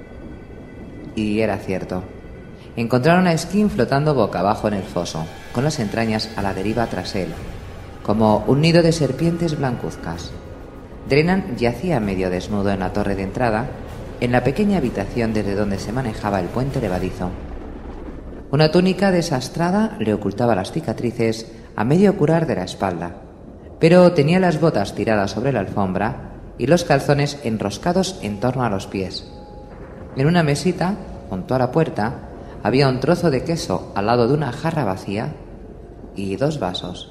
Y era cierto. Encontraron a Skin flotando boca abajo en el foso, con las entrañas a la deriva tras él, como un nido de serpientes blancuzcas. Drenan yacía medio desnudo en la torre de entrada, en la pequeña habitación desde donde se manejaba el puente levadizo. Una túnica desastrada le ocultaba las cicatrices a medio curar de la espalda, pero tenía las botas tiradas sobre la alfombra y los calzones enroscados en torno a los pies. En una mesita, junto a la puerta, había un trozo de queso al lado de una jarra vacía y dos vasos.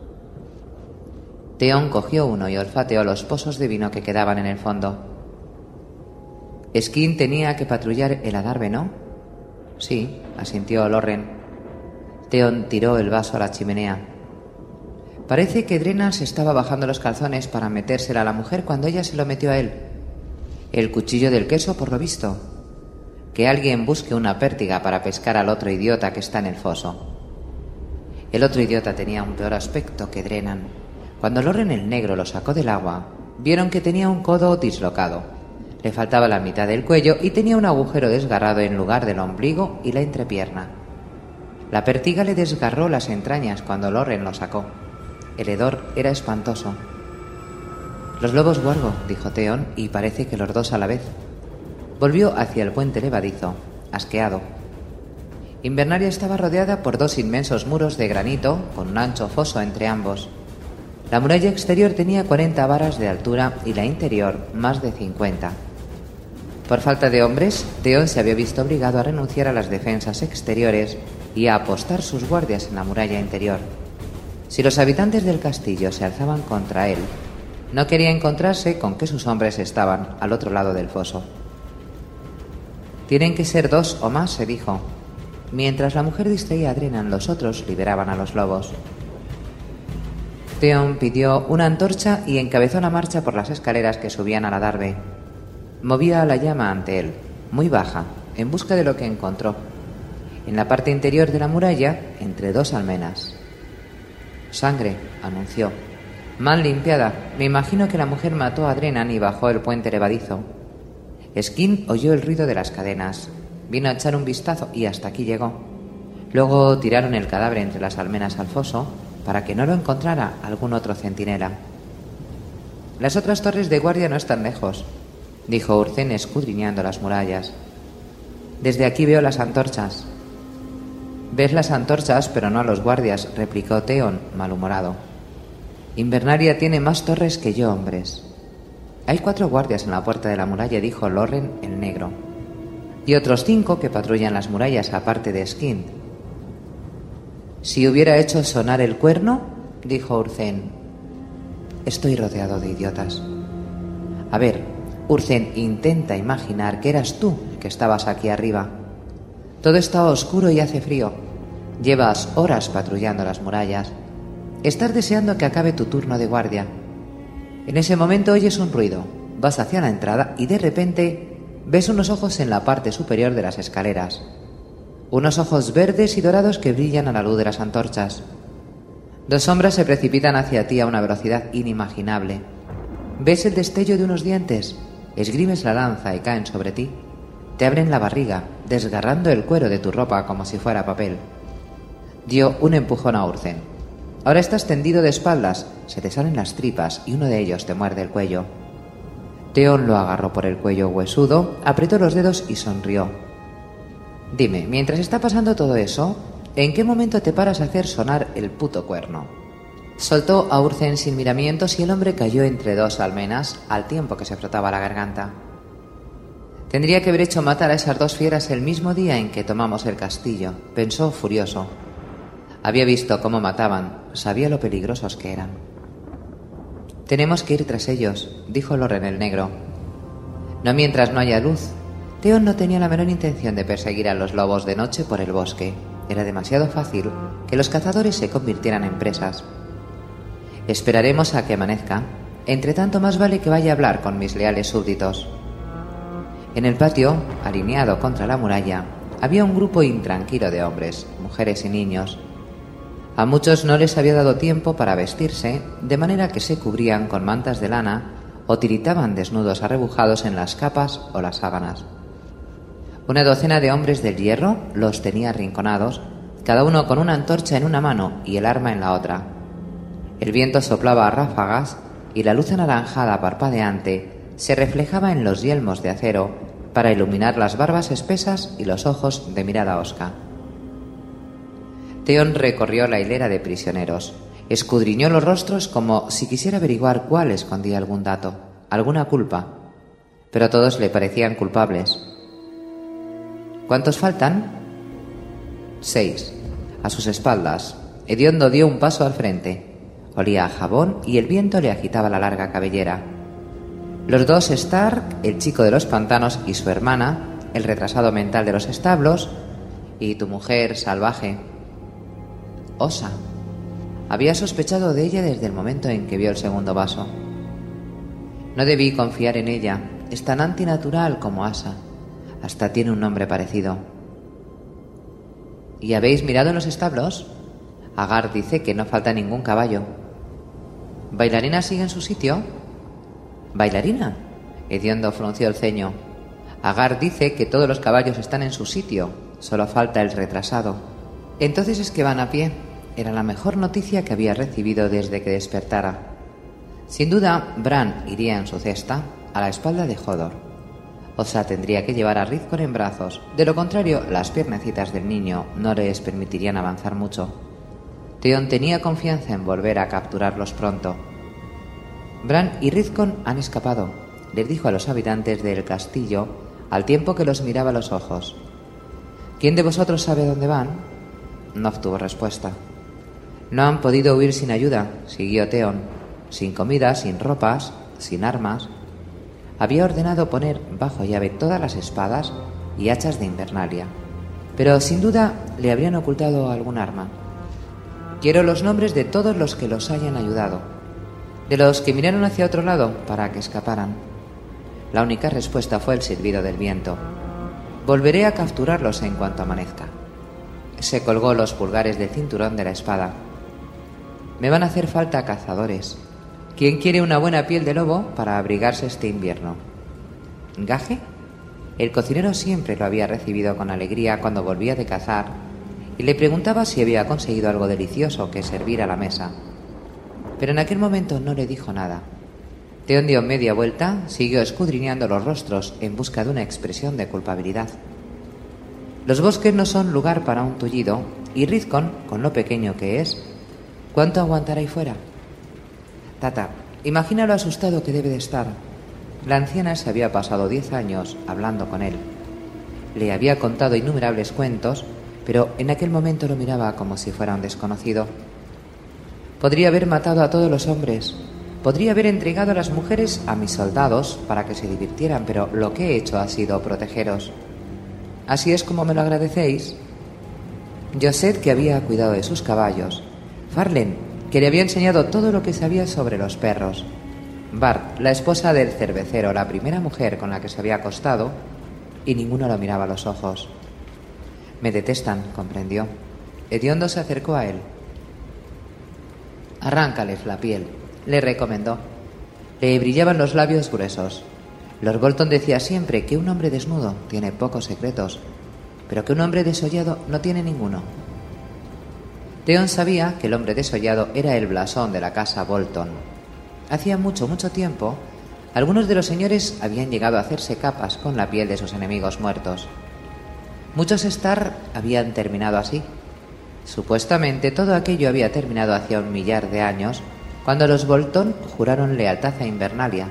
Theon cogió uno y olfateó los pozos de vino que quedaban en el fondo. Skin tenía que patrullar el adarve, ¿no? Sí, asintió Lorren. Theon tiró el vaso a la chimenea. Parece que Drenan se estaba bajando los calzones para metérsela a la mujer cuando ella se lo metió a él. El cuchillo del queso, por lo visto. Que alguien busque una pértiga para pescar al otro idiota que está en el foso. El otro idiota tenía un peor aspecto que Drenan. Cuando Lorren el Negro lo sacó del agua, vieron que tenía un codo dislocado. Le faltaba la mitad del cuello y tenía un agujero desgarrado en lugar del ombligo y la entrepierna. La pértiga le desgarró las entrañas cuando Lorren lo sacó. El hedor era espantoso. Los lobos guargo, dijo Theon, y parece que los dos a la vez. Volvió hacia el puente levadizo, asqueado. Invernaria estaba rodeada por dos inmensos muros de granito con un ancho foso entre ambos. La muralla exterior tenía cuarenta varas de altura y la interior más de cincuenta. Por falta de hombres, Theon se había visto obligado a renunciar a las defensas exteriores y a apostar sus guardias en la muralla interior. Si los habitantes del castillo se alzaban contra él, no quería encontrarse con que sus hombres estaban al otro lado del foso. Tienen que ser dos o más, se dijo. Mientras la mujer distraía a Drenan, los otros liberaban a los lobos. Theon pidió una antorcha y encabezó la marcha por las escaleras que subían al adarve. Movía la llama ante él, muy baja, en busca de lo que encontró. En la parte interior de la muralla, entre dos almenas. Sangre, anunció. Mal limpiada. Me imagino que la mujer mató a Drenan y bajó el puente levadizo. Skin oyó el ruido de las cadenas. Vino a echar un vistazo y hasta aquí llegó. Luego tiraron el cadáver entre las almenas al foso para que no lo encontrara algún otro centinela. Las otras torres de guardia no están lejos, dijo Urzen escudriñando las murallas. Desde aquí veo las antorchas. Ves las antorchas, pero no a los guardias, replicó Theon, malhumorado. Invernalia tiene más torres que yo, hombres. Hay cuatro guardias en la puerta de la muralla, dijo Lorren el negro. Y otros cinco que patrullan las murallas, aparte de Skin. Si hubiera hecho sonar el cuerno, dijo Urzen. Estoy rodeado de idiotas. A ver, Urzen, intenta imaginar que eras tú que estabas aquí arriba. Todo está oscuro y hace frío. Llevas horas patrullando las murallas. Estás deseando que acabe tu turno de guardia. En ese momento oyes un ruido. Vas hacia la entrada y de repente ves unos ojos en la parte superior de las escaleras. Unos ojos verdes y dorados que brillan a la luz de las antorchas. Dos sombras se precipitan hacia ti a una velocidad inimaginable. Ves el destello de unos dientes. Esgrimes la lanza y caen sobre ti. Te abren la barriga, desgarrando el cuero de tu ropa como si fuera papel. Dio un empujón a Urzen. Ahora estás tendido de espaldas, se te salen las tripas y uno de ellos te muerde el cuello. Theon lo agarró por el cuello huesudo, apretó los dedos y sonrió. Dime, mientras está pasando todo eso, ¿en qué momento te paras a hacer sonar el puto cuerno? Soltó a Urzen sin miramientos y el hombre cayó entre dos almenas al tiempo que se frotaba la garganta. Tendría que haber hecho matar a esas dos fieras el mismo día en que tomamos el castillo, pensó furioso. Había visto cómo mataban, sabía lo peligrosos que eran. Tenemos que ir tras ellos, dijo Lorren el negro. No mientras no haya luz. Theon no tenía la menor intención de perseguir a los lobos de noche por el bosque. Era demasiado fácil que los cazadores se convirtieran en presas. Esperaremos a que amanezca. Entre tanto, más vale que vaya a hablar con mis leales súbditos. En el patio, alineado contra la muralla, había un grupo intranquilo de hombres, mujeres y niños. A muchos no les había dado tiempo para vestirse, de manera que se cubrían con mantas de lana o tiritaban desnudos arrebujados en las capas o las sábanas. Una docena de hombres del hierro los tenía arrinconados, cada uno con una antorcha en una mano y el arma en la otra. El viento soplaba a ráfagas y la luz anaranjada parpadeante se reflejaba en los yelmos de acero para iluminar las barbas espesas y los ojos de mirada hosca. Theon recorrió la hilera de prisioneros, escudriñó los rostros como si quisiera averiguar cuál escondía algún dato, alguna culpa, pero todos le parecían culpables. ¿Cuántos faltan? Seis. A sus espaldas, Hediondo dio un paso al frente. Olía a jabón y el viento le agitaba la larga cabellera. Los dos Stark, el chico de los pantanos y su hermana, el retrasado mental de los establos, y tu mujer salvaje. Osa. Había sospechado de ella desde el momento en que vio el segundo vaso. No debí confiar en ella. Es tan antinatural como Asa. Hasta tiene un nombre parecido. ¿Y habéis mirado en los establos? Agar dice que no falta ningún caballo. ¿Bailarina sigue en su sitio? ¿Bailarina? Hediondo frunció el ceño. Agar dice que todos los caballos están en su sitio. Solo falta el retrasado. Entonces es que van a pie. Era la mejor noticia que había recibido desde que despertara. Sin duda, Bran iría en su cesta, a la espalda de Hodor. Osa tendría que llevar a Rizkor en brazos. De lo contrario, las piernecitas del niño no les permitirían avanzar mucho. Theon tenía confianza en volver a capturarlos pronto. Bran y Rizkor han escapado, les dijo a los habitantes del castillo al tiempo que los miraba a los ojos. ¿Quién de vosotros sabe dónde van? No obtuvo respuesta. No han podido huir sin ayuda, siguió Theon, sin comida, sin ropas, sin armas. Había ordenado poner bajo llave todas las espadas y hachas de Invernalia, pero sin duda le habrían ocultado algún arma. Quiero los nombres de todos los que los hayan ayudado, de los que miraron hacia otro lado para que escaparan. La única respuesta fue el silbido del viento. Volveré a capturarlos en cuanto amanezca. Se colgó los pulgares del cinturón de la espada. Me van a hacer falta cazadores. ¿Quién quiere una buena piel de lobo para abrigarse este invierno? ¿Gaje? El cocinero siempre lo había recibido con alegría cuando volvía de cazar y le preguntaba si había conseguido algo delicioso que servir a la mesa. Pero en aquel momento no le dijo nada. Theon dio media vuelta, siguió escudriñando los rostros en busca de una expresión de culpabilidad. Los bosques no son lugar para un tullido, y Rizcon, con lo pequeño que es, ¿cuánto aguantará ahí fuera? Tata, imagina lo asustado que debe de estar. La anciana se había pasado diez años hablando con él. Le había contado innumerables cuentos, pero en aquel momento lo miraba como si fuera un desconocido. Podría haber matado a todos los hombres, podría haber entregado a las mujeres a mis soldados para que se divirtieran, pero lo que he hecho ha sido protegeros. ¿Así es como me lo agradecéis? Josette, que había cuidado de sus caballos. Farlen, que le había enseñado todo lo que sabía sobre los perros. Bart, la esposa del cervecero, la primera mujer con la que se había acostado, y ninguno lo miraba a los ojos. Me detestan, comprendió. Hediondo se acercó a él. Arráncales la piel, le recomendó. Le brillaban los labios gruesos. Lord Bolton decía siempre que un hombre desnudo tiene pocos secretos, pero que un hombre desollado no tiene ninguno. Theon sabía que el hombre desollado era el blasón de la casa Bolton. Hacía mucho, mucho tiempo, algunos de los señores habían llegado a hacerse capas con la piel de sus enemigos muertos. Muchos Stark habían terminado así. Supuestamente todo aquello había terminado hacía un millar de años, cuando los Bolton juraron lealtad a Invernalia.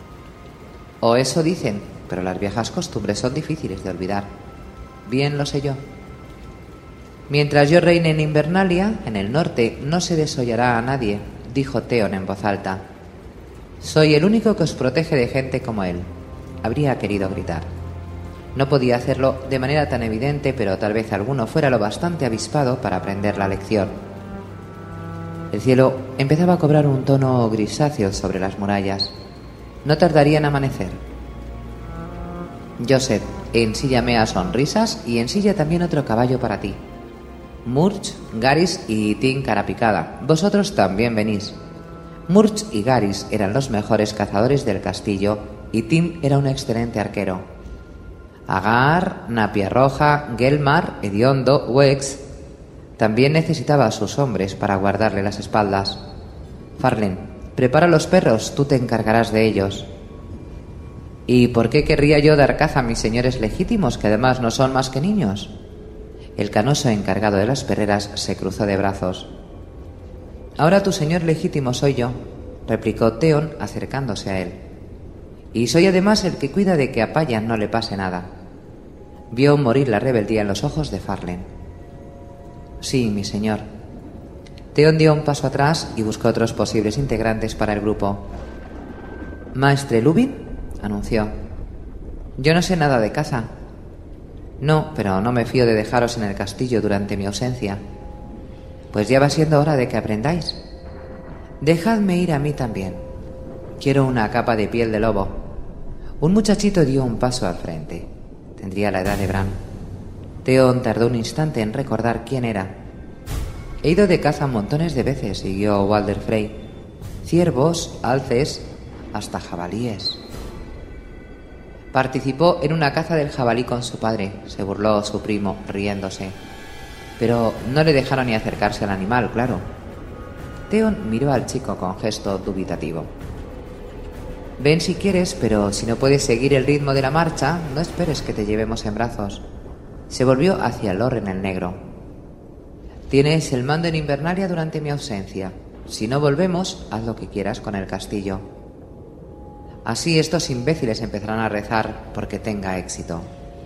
O eso dicen, pero las viejas costumbres son difíciles de olvidar. Bien lo sé yo. Mientras yo reine en Invernalia, en el norte, no se desollará a nadie, dijo Theon en voz alta. Soy el único que os protege de gente como él. Habría querido gritar. No podía hacerlo de manera tan evidente, pero tal vez alguno fuera lo bastante avispado para aprender la lección. El cielo empezaba a cobrar un tono grisáceo sobre las murallas. No tardaría en amanecer. Joseph, ensíllame a Sonrisas y ensilla también otro caballo para ti. Murch, Garis y Tim Carapicada, vosotros también venís. Murch y Garis eran los mejores cazadores del castillo y Tim era un excelente arquero. Agar, Napia Roja, Gelmar, Hediondo, Wex también necesitaba a sus hombres para guardarle las espaldas. Farlen, prepara los perros, tú te encargarás de ellos. ¿Y por qué querría yo dar caza a mis señores legítimos, que además no son más que niños? El canoso encargado de las perreras se cruzó de brazos. Ahora tu señor legítimo soy yo, replicó Theon acercándose a él. Y soy además el que cuida de que a Payan no le pase nada. Vio morir la rebeldía en los ojos de Farlen. Sí, mi señor. Theon dio un paso atrás y buscó otros posibles integrantes para el grupo. Maestre Lubin, anunció. Yo no sé nada de caza. No, pero no me fío de dejaros en el castillo durante mi ausencia. Pues ya va siendo hora de que aprendáis. Dejadme ir a mí también. Quiero una capa de piel de lobo. Un muchachito dio un paso al frente. Tendría la edad de Bran. Theon tardó un instante en recordar quién era. He ido de caza montones de veces, siguió Walder Frey. Ciervos, alces, hasta jabalíes. Participó en una caza del jabalí con su padre, se burló su primo, riéndose. Pero no le dejaron ni acercarse al animal, claro. Theon miró al chico con gesto dubitativo. Ven si quieres, pero si no puedes seguir el ritmo de la marcha, no esperes que te llevemos en brazos. Se volvió hacia Lorren el Negro. Tienes el mando en Invernalia durante mi ausencia. Si no volvemos, haz lo que quieras con el castillo. Así estos imbéciles empezarán a rezar porque tenga éxito.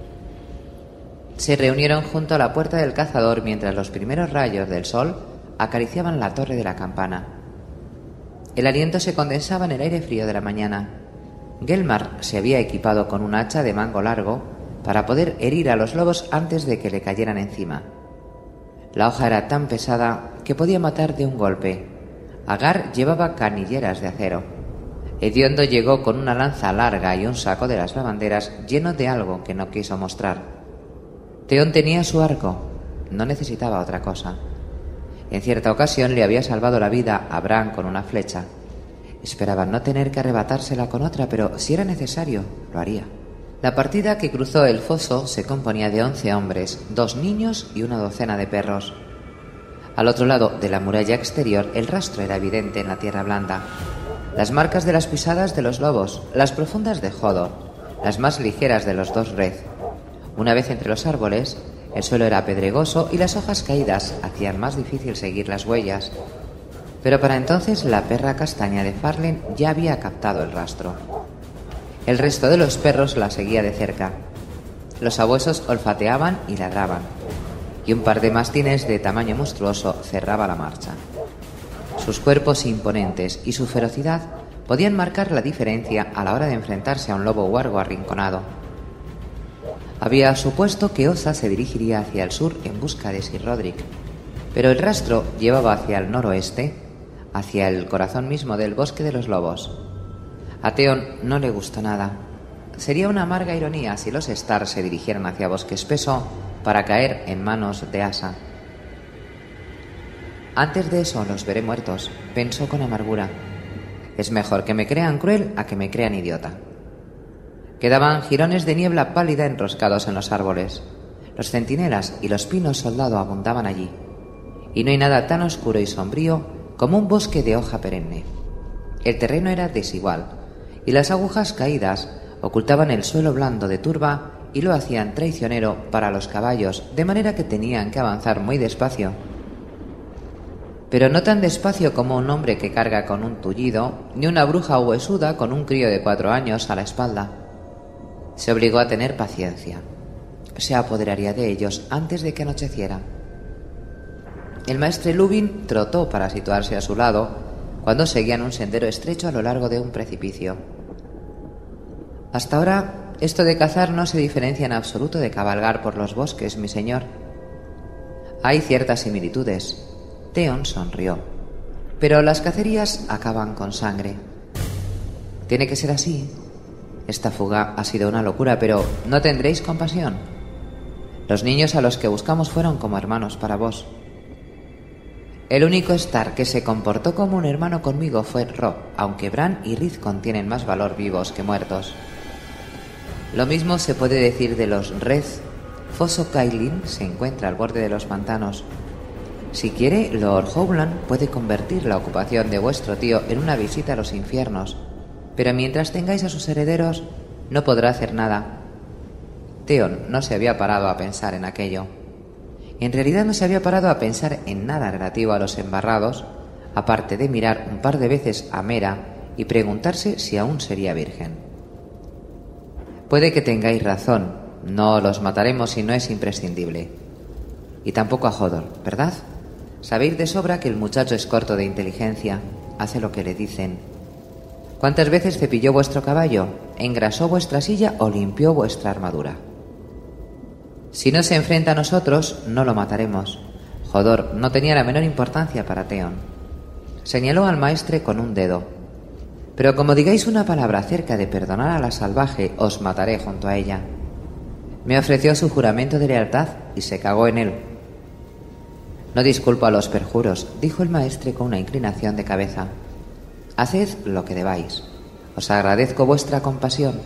Se reunieron junto a la puerta del cazador mientras los primeros rayos del sol acariciaban la torre de la campana. El aliento se condensaba en el aire frío de la mañana. Gelmar se había equipado con un hacha de mango largo para poder herir a los lobos antes de que le cayeran encima. La hoja era tan pesada que podía matar de un golpe. Agar llevaba canilleras de acero. Hediondo llegó con una lanza larga y un saco de las lavanderas lleno de algo que no quiso mostrar. Theon tenía su arco, no necesitaba otra cosa. En cierta ocasión le había salvado la vida a Bran con una flecha. Esperaba no tener que arrebatársela con otra, pero si era necesario, lo haría. La partida que cruzó el foso se componía de once hombres, dos niños y una docena de perros. Al otro lado de la muralla exterior el rastro era evidente en la tierra blanda. Las marcas de las pisadas de los lobos, las profundas de Hodor, las más ligeras de los dos Red. Una vez entre los árboles, el suelo era pedregoso y las hojas caídas hacían más difícil seguir las huellas. Pero para entonces la perra castaña de Farlen ya había captado el rastro. El resto de los perros la seguía de cerca. Los sabuesos olfateaban y ladraban, y un par de mastines de tamaño monstruoso cerraba la marcha. Sus cuerpos imponentes y su ferocidad podían marcar la diferencia a la hora de enfrentarse a un lobo huargo arrinconado. Había supuesto que Oza se dirigiría hacia el sur en busca de Sir Roderick, pero el rastro llevaba hacia el noroeste, hacia el corazón mismo del bosque de los lobos. A Theon no le gustó nada. Sería una amarga ironía si los Stark se dirigieran hacia Bosque Espeso para caer en manos de Asa. Antes de eso los veré muertos, pensó con amargura. Es mejor que me crean cruel a que me crean idiota. Quedaban jirones de niebla pálida enroscados en los árboles. Los centinelas y los pinos soldado abundaban allí, y no hay nada tan oscuro y sombrío como un bosque de hoja perenne. El terreno era desigual, y las agujas caídas ocultaban el suelo blando de turba y lo hacían traicionero para los caballos, de manera que tenían que avanzar muy despacio. Pero no tan despacio como un hombre que carga con un tullido, ni una bruja huesuda con un crío de cuatro años a la espalda. Se obligó a tener paciencia. Se apoderaría de ellos antes de que anocheciera. El maestre Lubin trotó para situarse a su lado cuando seguían un sendero estrecho a lo largo de un precipicio. Hasta ahora, esto de cazar no se diferencia en absoluto de cabalgar por los bosques, mi señor. Hay ciertas similitudes. Theon sonrió. Pero las cacerías acaban con sangre. Tiene que ser así. Esta fuga ha sido una locura, pero ¿no tendréis compasión? Los niños a los que buscamos fueron como hermanos para vos. El único Stark que se comportó como un hermano conmigo fue Robb, aunque Bran y Rickon tienen más valor vivos que muertos. Lo mismo se puede decir de los Red. Foso Cailin se encuentra al borde de los pantanos. Si quiere, Lord Howland puede convertir la ocupación de vuestro tío en una visita a los infiernos, pero mientras tengáis a sus herederos, no podrá hacer nada. Theon no se había parado a pensar en aquello. En realidad no se había parado a pensar en nada relativo a los embarrados, aparte de mirar un par de veces a Mera y preguntarse si aún sería virgen. Puede que tengáis razón, no los mataremos si no es imprescindible. Y tampoco a Hodor, ¿verdad? Sabéis de sobra que el muchacho es corto de inteligencia, hace lo que le dicen. ¿Cuántas veces cepilló vuestro caballo, engrasó vuestra silla o limpió vuestra armadura? Si no se enfrenta a nosotros, no lo mataremos. Hodor no tenía la menor importancia para Theon. Señaló al maestre con un dedo. Pero como digáis una palabra acerca de perdonar a la salvaje, os mataré junto a ella. Me ofreció su juramento de lealtad y se cagó en él. No disculpo a los perjuros, dijo el maestre con una inclinación de cabeza. Haced lo que debáis. Os agradezco vuestra compasión.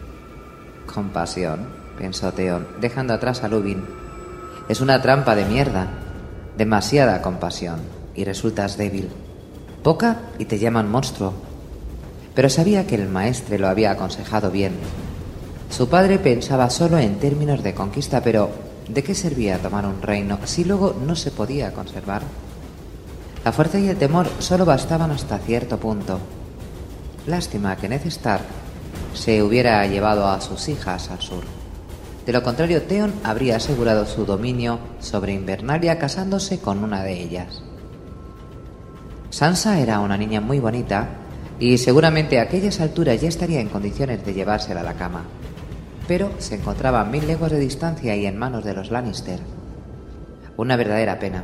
Compasión, pensó Theon, dejando atrás a Lubin. Es una trampa de mierda. Demasiada compasión, y resultas débil. Poca y te llaman monstruo. Pero sabía que el maestre lo había aconsejado bien. Su padre pensaba solo en términos de conquista, pero ¿de qué servía tomar un reino si luego no se podía conservar? La fuerza y el temor solo bastaban hasta cierto punto. Lástima que Ned Stark se hubiera llevado a sus hijas al sur. De lo contrario, Theon habría asegurado su dominio sobre Invernalia casándose con una de ellas. Sansa era una niña muy bonita y seguramente a aquellas alturas ya estaría en condiciones de llevársela a la cama. Pero se encontraba a mil leguas de distancia y en manos de los Lannister. Una verdadera pena.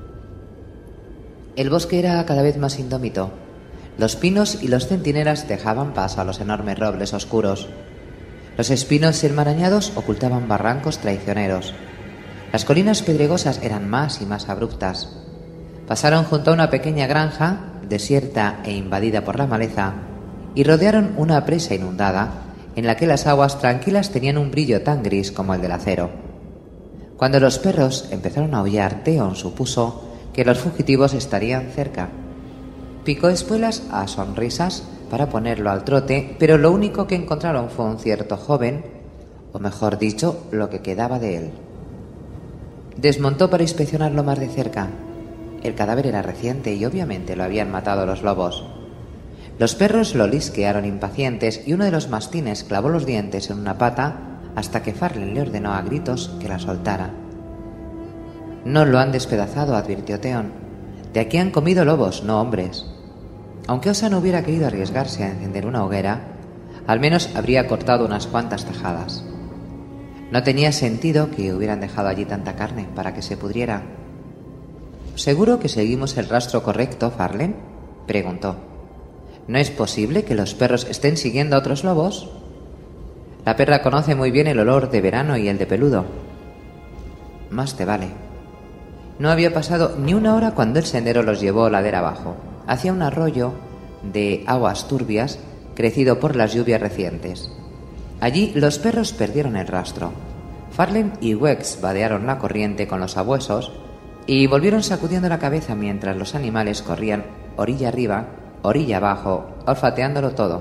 El bosque era cada vez más indómito. Los pinos y los centinelas dejaban paso a los enormes robles oscuros. Los espinos enmarañados ocultaban barrancos traicioneros. Las colinas pedregosas eran más y más abruptas. Pasaron junto a una pequeña granja, desierta e invadida por la maleza, y rodearon una presa inundada en la que las aguas tranquilas tenían un brillo tan gris como el del acero. Cuando los perros empezaron a aullar, Theon supuso que los fugitivos estarían cerca. Picó espuelas a Sonrisas para ponerlo al trote, pero lo único que encontraron fue un cierto joven, o mejor dicho, lo que quedaba de él. Desmontó para inspeccionarlo más de cerca. El cadáver era reciente y obviamente lo habían matado los lobos. Los perros lo lisquearon impacientes y uno de los mastines clavó los dientes en una pata hasta que Farlen le ordenó a gritos que la soltara. «No lo han despedazado», advirtió Theon. «De aquí han comido lobos, no hombres». Aunque Osa no hubiera querido arriesgarse a encender una hoguera, al menos habría cortado unas cuantas tajadas. No tenía sentido que hubieran dejado allí tanta carne para que se pudriera. «¿Seguro que seguimos el rastro correcto, Farlen?», preguntó. «¿No es posible que los perros estén siguiendo a otros lobos?» «La perra conoce muy bien el olor de Verano y el de Peludo». «Más te vale». No había pasado ni una hora cuando el sendero los llevó ladera abajo, hacia un arroyo de aguas turbias crecido por las lluvias recientes. Allí los perros perdieron el rastro. Farlen y Wex vadearon la corriente con los sabuesos y volvieron sacudiendo la cabeza mientras los animales corrían orilla arriba, orilla abajo, olfateándolo todo.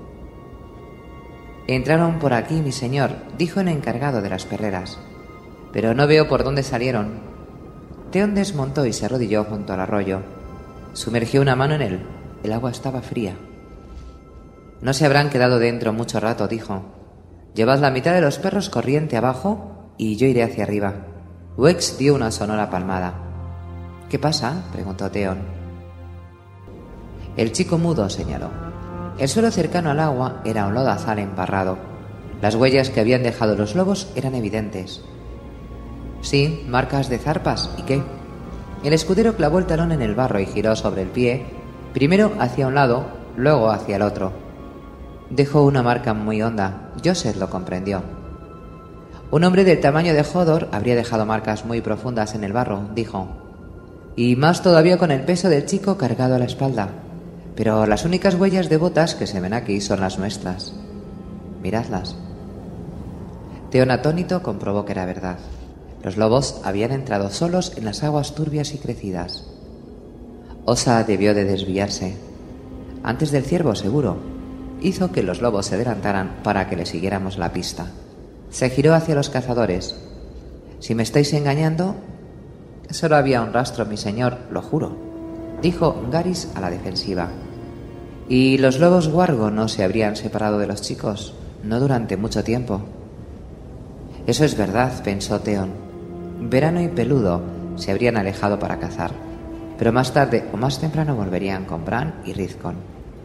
«Entraron por aquí, mi señor», dijo el encargado de las perreras, «pero no veo por dónde salieron». Theon desmontó y se arrodilló junto al arroyo. Sumergió una mano en él. El agua estaba fría. «No se habrán quedado dentro mucho rato», dijo. «Llevad la mitad de los perros corriente abajo y yo iré hacia arriba». Wex dio una sonora palmada. «¿Qué pasa?», preguntó Theon. El chico mudo señaló. El suelo cercano al agua era un lodazal embarrado. Las huellas que habían dejado los lobos eran evidentes. «Sí, marcas de zarpas. ¿Y qué?». El escudero clavó el talón en el barro y giró sobre el pie, primero hacia un lado, luego hacia el otro. Dejó una marca muy honda. Joseph lo comprendió. «Un hombre del tamaño de Hodor habría dejado marcas muy profundas en el barro», dijo. «Y más todavía con el peso del chico cargado a la espalda. Pero las únicas huellas de botas que se ven aquí son las nuestras. Miradlas». Theon atónito comprobó que era verdad. Los lobos habían entrado solos en las aguas turbias y crecidas. Osa debió de desviarse. Antes del ciervo, seguro. Hizo que los lobos se adelantaran para que le siguiéramos la pista. Se giró hacia los cazadores. «Si me estáis engañando...». «Solo había un rastro, mi señor, lo juro», dijo Garys a la defensiva. «Y los lobos guargo no se habrían separado de los chicos, no durante mucho tiempo». «Eso es verdad», pensó Theon. Verano y Peludo se habrían alejado para cazar, pero más tarde o más temprano volverían con Bran y Rizkon.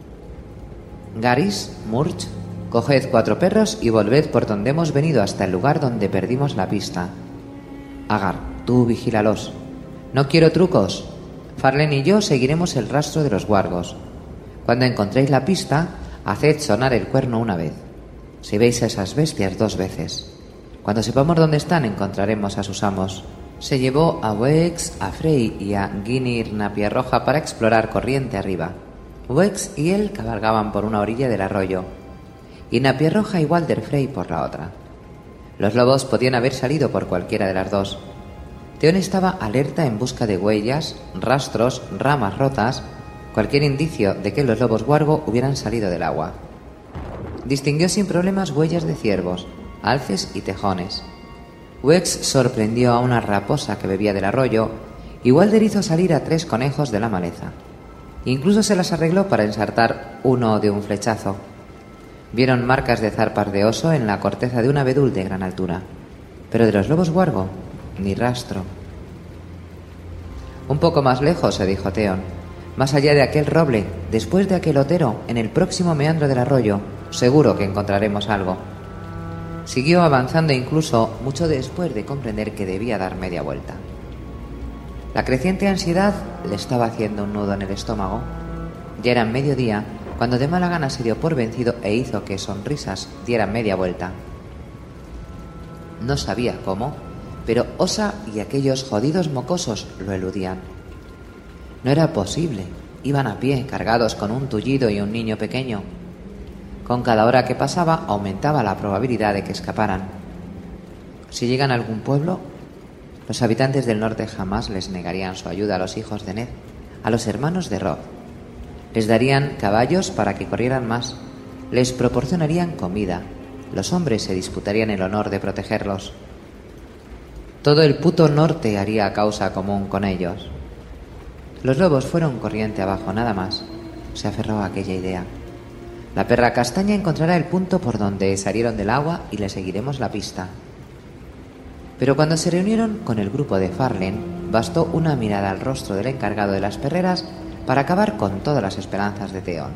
«Garys, Murch, coged cuatro perros y volved por donde hemos venido hasta el lugar donde perdimos la pista. Agar, tú vigílalos. No quiero trucos. Farlen y yo seguiremos el rastro de los guargos. Cuando encontréis la pista, haced sonar el cuerno una vez. Si veis a esas bestias, dos veces. Cuando sepamos dónde están, encontraremos a sus amos». Se llevó a Wex, a Frey y a Ginir Napiarroja para explorar corriente arriba. Wex y él cabalgaban por una orilla del arroyo, y Napiarroja y Walder Frey por la otra. Los lobos podían haber salido por cualquiera de las dos. Theon estaba alerta en busca de huellas, rastros, ramas rotas, cualquier indicio de que los lobos guargo hubieran salido del agua. Distinguió sin problemas huellas de ciervos, alces y tejones. Wex sorprendió a una raposa que bebía del arroyo y Walder hizo salir a tres conejos de la maleza. Incluso se las arregló para ensartar uno de un flechazo. Vieron marcas de zarpas de oso en la corteza de un abedul de gran altura, pero de los lobos guargo, ni rastro. «Un poco más lejos», se dijo Theon, «más allá de aquel roble, después de aquel otero, en el próximo meandro del arroyo, seguro que encontraremos algo». Siguió avanzando incluso mucho después de comprender que debía dar media vuelta. La creciente ansiedad le estaba haciendo un nudo en el estómago. Ya era mediodía cuando de mala gana se dio por vencido e hizo que Sonrisas diera media vuelta. No sabía cómo, pero Osa y aquellos jodidos mocosos lo eludían. No era posible. Iban a pie, cargados con un tullido y un niño pequeño. Con cada hora que pasaba aumentaba la probabilidad de que escaparan. Si llegan a algún pueblo, los habitantes del norte jamás les negarían su ayuda a los hijos de Ned, a los hermanos de Robb. Les darían caballos para que corrieran más, les proporcionarían comida, los hombres se disputarían el honor de protegerlos. Todo el puto norte haría causa común con ellos. Los lobos fueron corriente abajo, nada más. Se aferró a aquella idea. La perra castaña encontrará el punto por donde salieron del agua y le seguiremos la pista. Pero cuando se reunieron con el grupo de Farlen, bastó una mirada al rostro del encargado de las perreras para acabar con todas las esperanzas de Theon.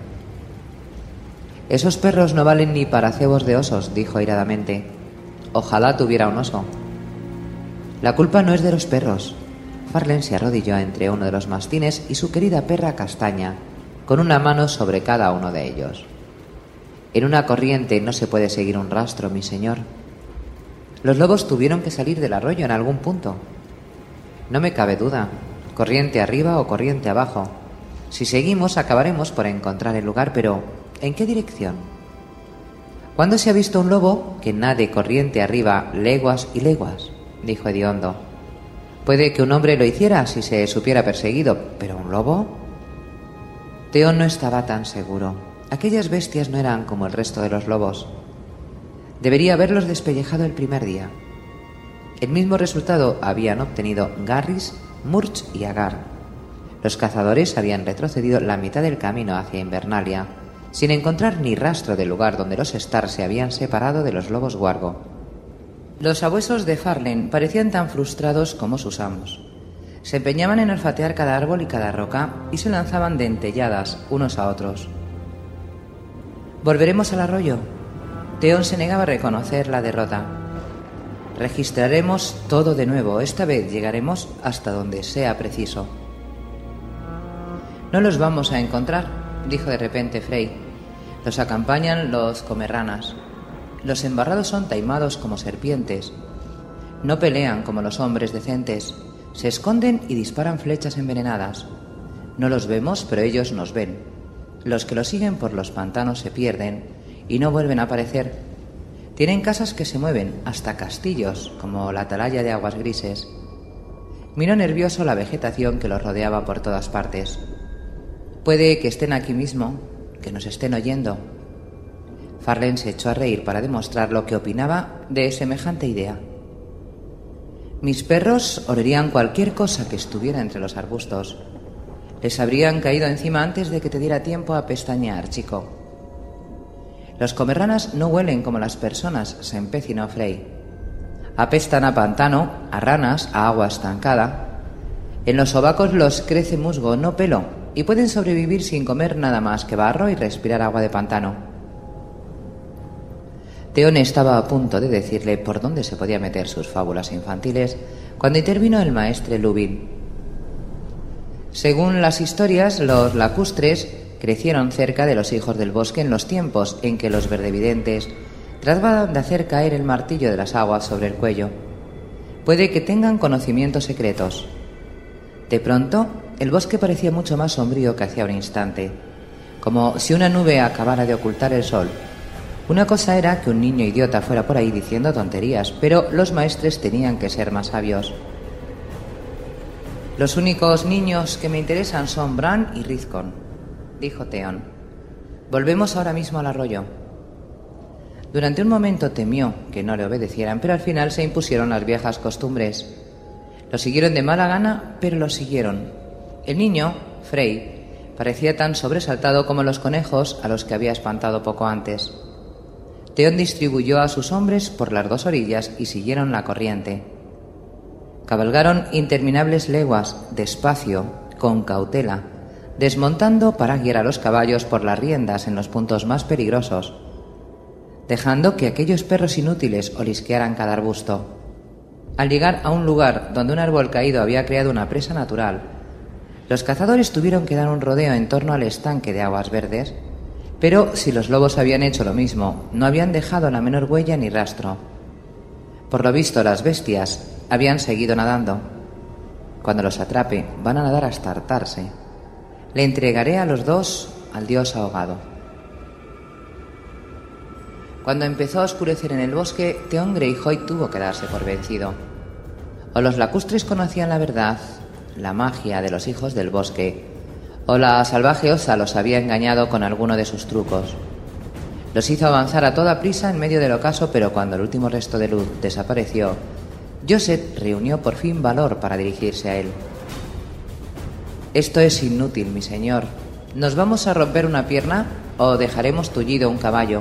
«Esos perros no valen ni para cebos de osos», dijo airadamente. «Ojalá tuviera un oso». «La culpa no es de los perros». Farlen se arrodilló entre uno de los mastines y su querida perra castaña, con una mano sobre cada uno de ellos. «En una corriente no se puede seguir un rastro, mi señor. Los lobos tuvieron que salir del arroyo en algún punto. No me cabe duda, corriente arriba o corriente abajo. Si seguimos acabaremos por encontrar el lugar, pero ¿en qué dirección? ¿Cuándo se ha visto un lobo que nade corriente arriba leguas y leguas?», dijo Hediondo. «Puede que un hombre lo hiciera si se supiera perseguido, pero ¿un lobo?». Theon no estaba tan seguro. Aquellas bestias no eran como el resto de los lobos. Debería haberlos despellejado el primer día. El mismo resultado habían obtenido Garrys, Murch y Agar. Los cazadores habían retrocedido la mitad del camino hacia Invernalia, sin encontrar ni rastro del lugar donde los Stark se habían separado de los lobos Wargo. Los sabuesos de Farlen parecían tan frustrados como sus amos. Se empeñaban en olfatear cada árbol y cada roca y se lanzaban dentelladas unos a otros. «¿Volveremos al arroyo?». Theon se negaba a reconocer la derrota. «Registraremos todo de nuevo. Esta vez llegaremos hasta donde sea preciso». «No los vamos a encontrar», dijo de repente Frey. «Los acompañan los comerranas. Los embarrados son taimados como serpientes. No pelean como los hombres decentes. Se esconden y disparan flechas envenenadas. No los vemos, pero ellos nos ven. Los que los siguen por los pantanos se pierden y no vuelven a aparecer. Tienen casas que se mueven, hasta castillos, como la atalaya de Aguas Grises». Miró nervioso la vegetación que los rodeaba por todas partes. «Puede que estén aquí mismo, que nos estén oyendo». Farlen se echó a reír para demostrar lo que opinaba de semejante idea. «Mis perros olerían cualquier cosa que estuviera entre los arbustos. Les habrían caído encima antes de que te diera tiempo a pestañear, chico». «Los comerranas no huelen como las personas», se empecinó Frey. «Apestan a pantano, a ranas, a agua estancada. En los sobacos los crece musgo, no pelo, y pueden sobrevivir sin comer nada más que barro y respirar agua de pantano». Theon estaba a punto de decirle por dónde se podía meter sus fábulas infantiles cuando intervino el maestre Lubin. Según las historias, los lacustres crecieron cerca de los hijos del bosque en los tiempos en que los verdevidentes trataban de hacer caer el martillo de las aguas sobre el cuello. Puede que tengan conocimientos secretos. De pronto, el bosque parecía mucho más sombrío que hacía un instante, como si una nube acabara de ocultar el sol. Una cosa era que un niño idiota fuera por ahí diciendo tonterías, pero los maestres tenían que ser más sabios. «Los únicos niños que me interesan son Bran y Rizcon», dijo Theon. «Volvemos ahora mismo al arroyo». Durante un momento temió que no le obedecieran, pero al final se impusieron las viejas costumbres. Lo siguieron de mala gana, pero lo siguieron. El niño, Frey, parecía tan sobresaltado como los conejos a los que había espantado poco antes. Theon distribuyó a sus hombres por las dos orillas y siguieron la corriente. Cabalgaron interminables leguas, despacio, con cautela, desmontando para guiar a los caballos por las riendas en los puntos más peligrosos, dejando que aquellos perros inútiles olisquearan cada arbusto. Al llegar a un lugar donde un árbol caído había creado una presa natural, los cazadores tuvieron que dar un rodeo en torno al estanque de aguas verdes, pero si los lobos habían hecho lo mismo, no habían dejado la menor huella ni rastro. Por lo visto, las bestias habían seguido nadando. Cuando los atrape, van a nadar hasta hartarse. Le entregaré a los dos al dios ahogado. Cuando empezó a oscurecer en el bosque, Theon Greyjoy tuvo que darse por vencido. O los lacustres conocían la verdad, la magia de los hijos del bosque, o la salvaje osa los había engañado con alguno de sus trucos. Los hizo avanzar a toda prisa en medio del ocaso, pero cuando el último resto de luz desapareció, Josette reunió por fin valor para dirigirse a él. «Esto es inútil, mi señor. ¿Nos vamos a romper una pierna o dejaremos tullido un caballo?»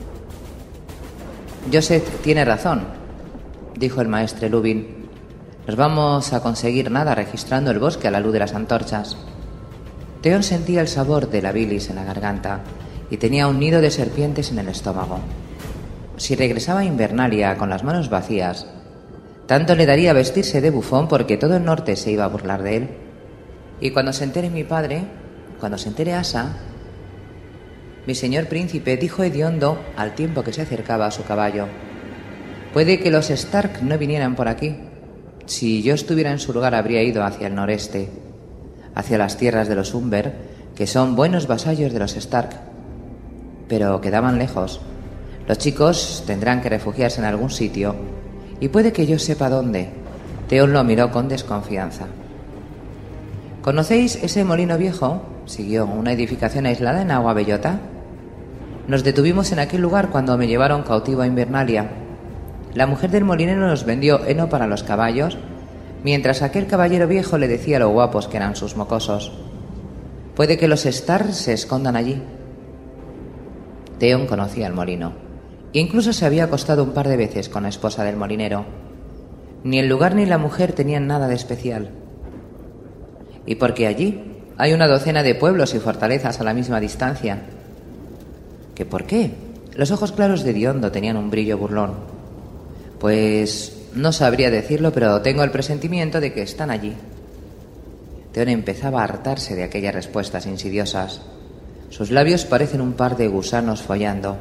«Josette tiene razón», dijo el maestre Lubin. «No vamos a conseguir nada registrando el bosque a la luz de las antorchas». Theon sentía el sabor de la bilis en la garganta y tenía un nido de serpientes en el estómago. Si regresaba a Invernalia con las manos vacías, tanto le daría vestirse de bufón porque todo el norte se iba a burlar de él. Y cuando se entere mi padre, cuando se entere Asa... «Mi señor príncipe», dijo hediondo al tiempo que se acercaba a su caballo, «puede que los Stark no vinieran por aquí. Si yo estuviera en su lugar habría ido hacia el noreste, hacia las tierras de los Umber, que son buenos vasallos de los Stark. Pero quedaban lejos. Los chicos tendrán que refugiarse en algún sitio, y puede que yo sepa dónde». Theon lo miró con desconfianza. «¿Conocéis ese molino viejo?», siguió, «una edificación aislada en Agua Bellota. Nos detuvimos en aquel lugar cuando me llevaron cautivo a Invernalia. La mujer del molinero nos vendió heno para los caballos, mientras aquel caballero viejo le decía lo guapos que eran sus mocosos. Puede que los Stark se escondan allí». Theon conocía el molino. Incluso se había acostado un par de veces con la esposa del molinero. Ni el lugar ni la mujer tenían nada de especial. Y porque allí hay una docena de pueblos y fortalezas a la misma distancia. ¿Qué por qué? Los ojos claros de Diondo tenían un brillo burlón. Pues no sabría decirlo, pero tengo el presentimiento de que están allí. Theon empezaba a hartarse de aquellas respuestas insidiosas. Sus labios parecen un par de gusanos follando.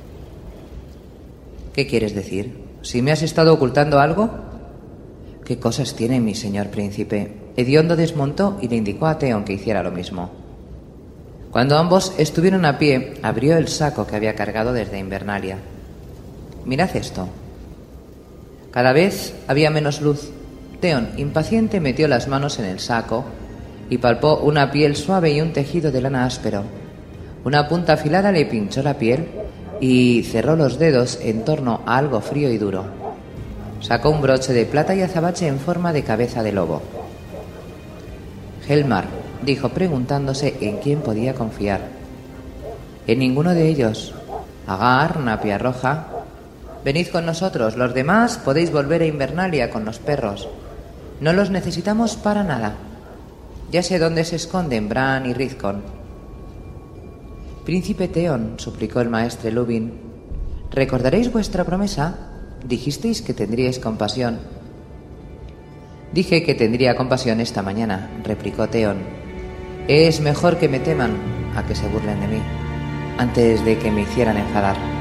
«¿Qué quieres decir? ¿Si me has estado ocultando algo?» «¿Qué cosas tiene mi señor príncipe?» Hediondo desmontó y le indicó a Theon que hiciera lo mismo. Cuando ambos estuvieron a pie, abrió el saco que había cargado desde Invernalia. «Mirad esto». Cada vez había menos luz. Theon, impaciente, metió las manos en el saco y palpó una piel suave y un tejido de lana áspero. Una punta afilada le pinchó la piel y cerró los dedos en torno a algo frío y duro. Sacó un broche de plata y azabache en forma de cabeza de lobo. «Helmar», dijo, preguntándose en quién podía confiar. «En ninguno de ellos. Agar, Napia Roja. Venid con nosotros, los demás podéis volver a Invernalia con los perros. No los necesitamos para nada. Ya sé dónde se esconden Bran y Rizcon». «Príncipe Theon», suplicó el maestre Lubin, «¿recordaréis vuestra promesa? Dijisteis que tendríais compasión». «Dije que tendría compasión esta mañana», replicó Theon. «Es mejor que me teman a que se burlen de mí, antes de que me hicieran enfadar».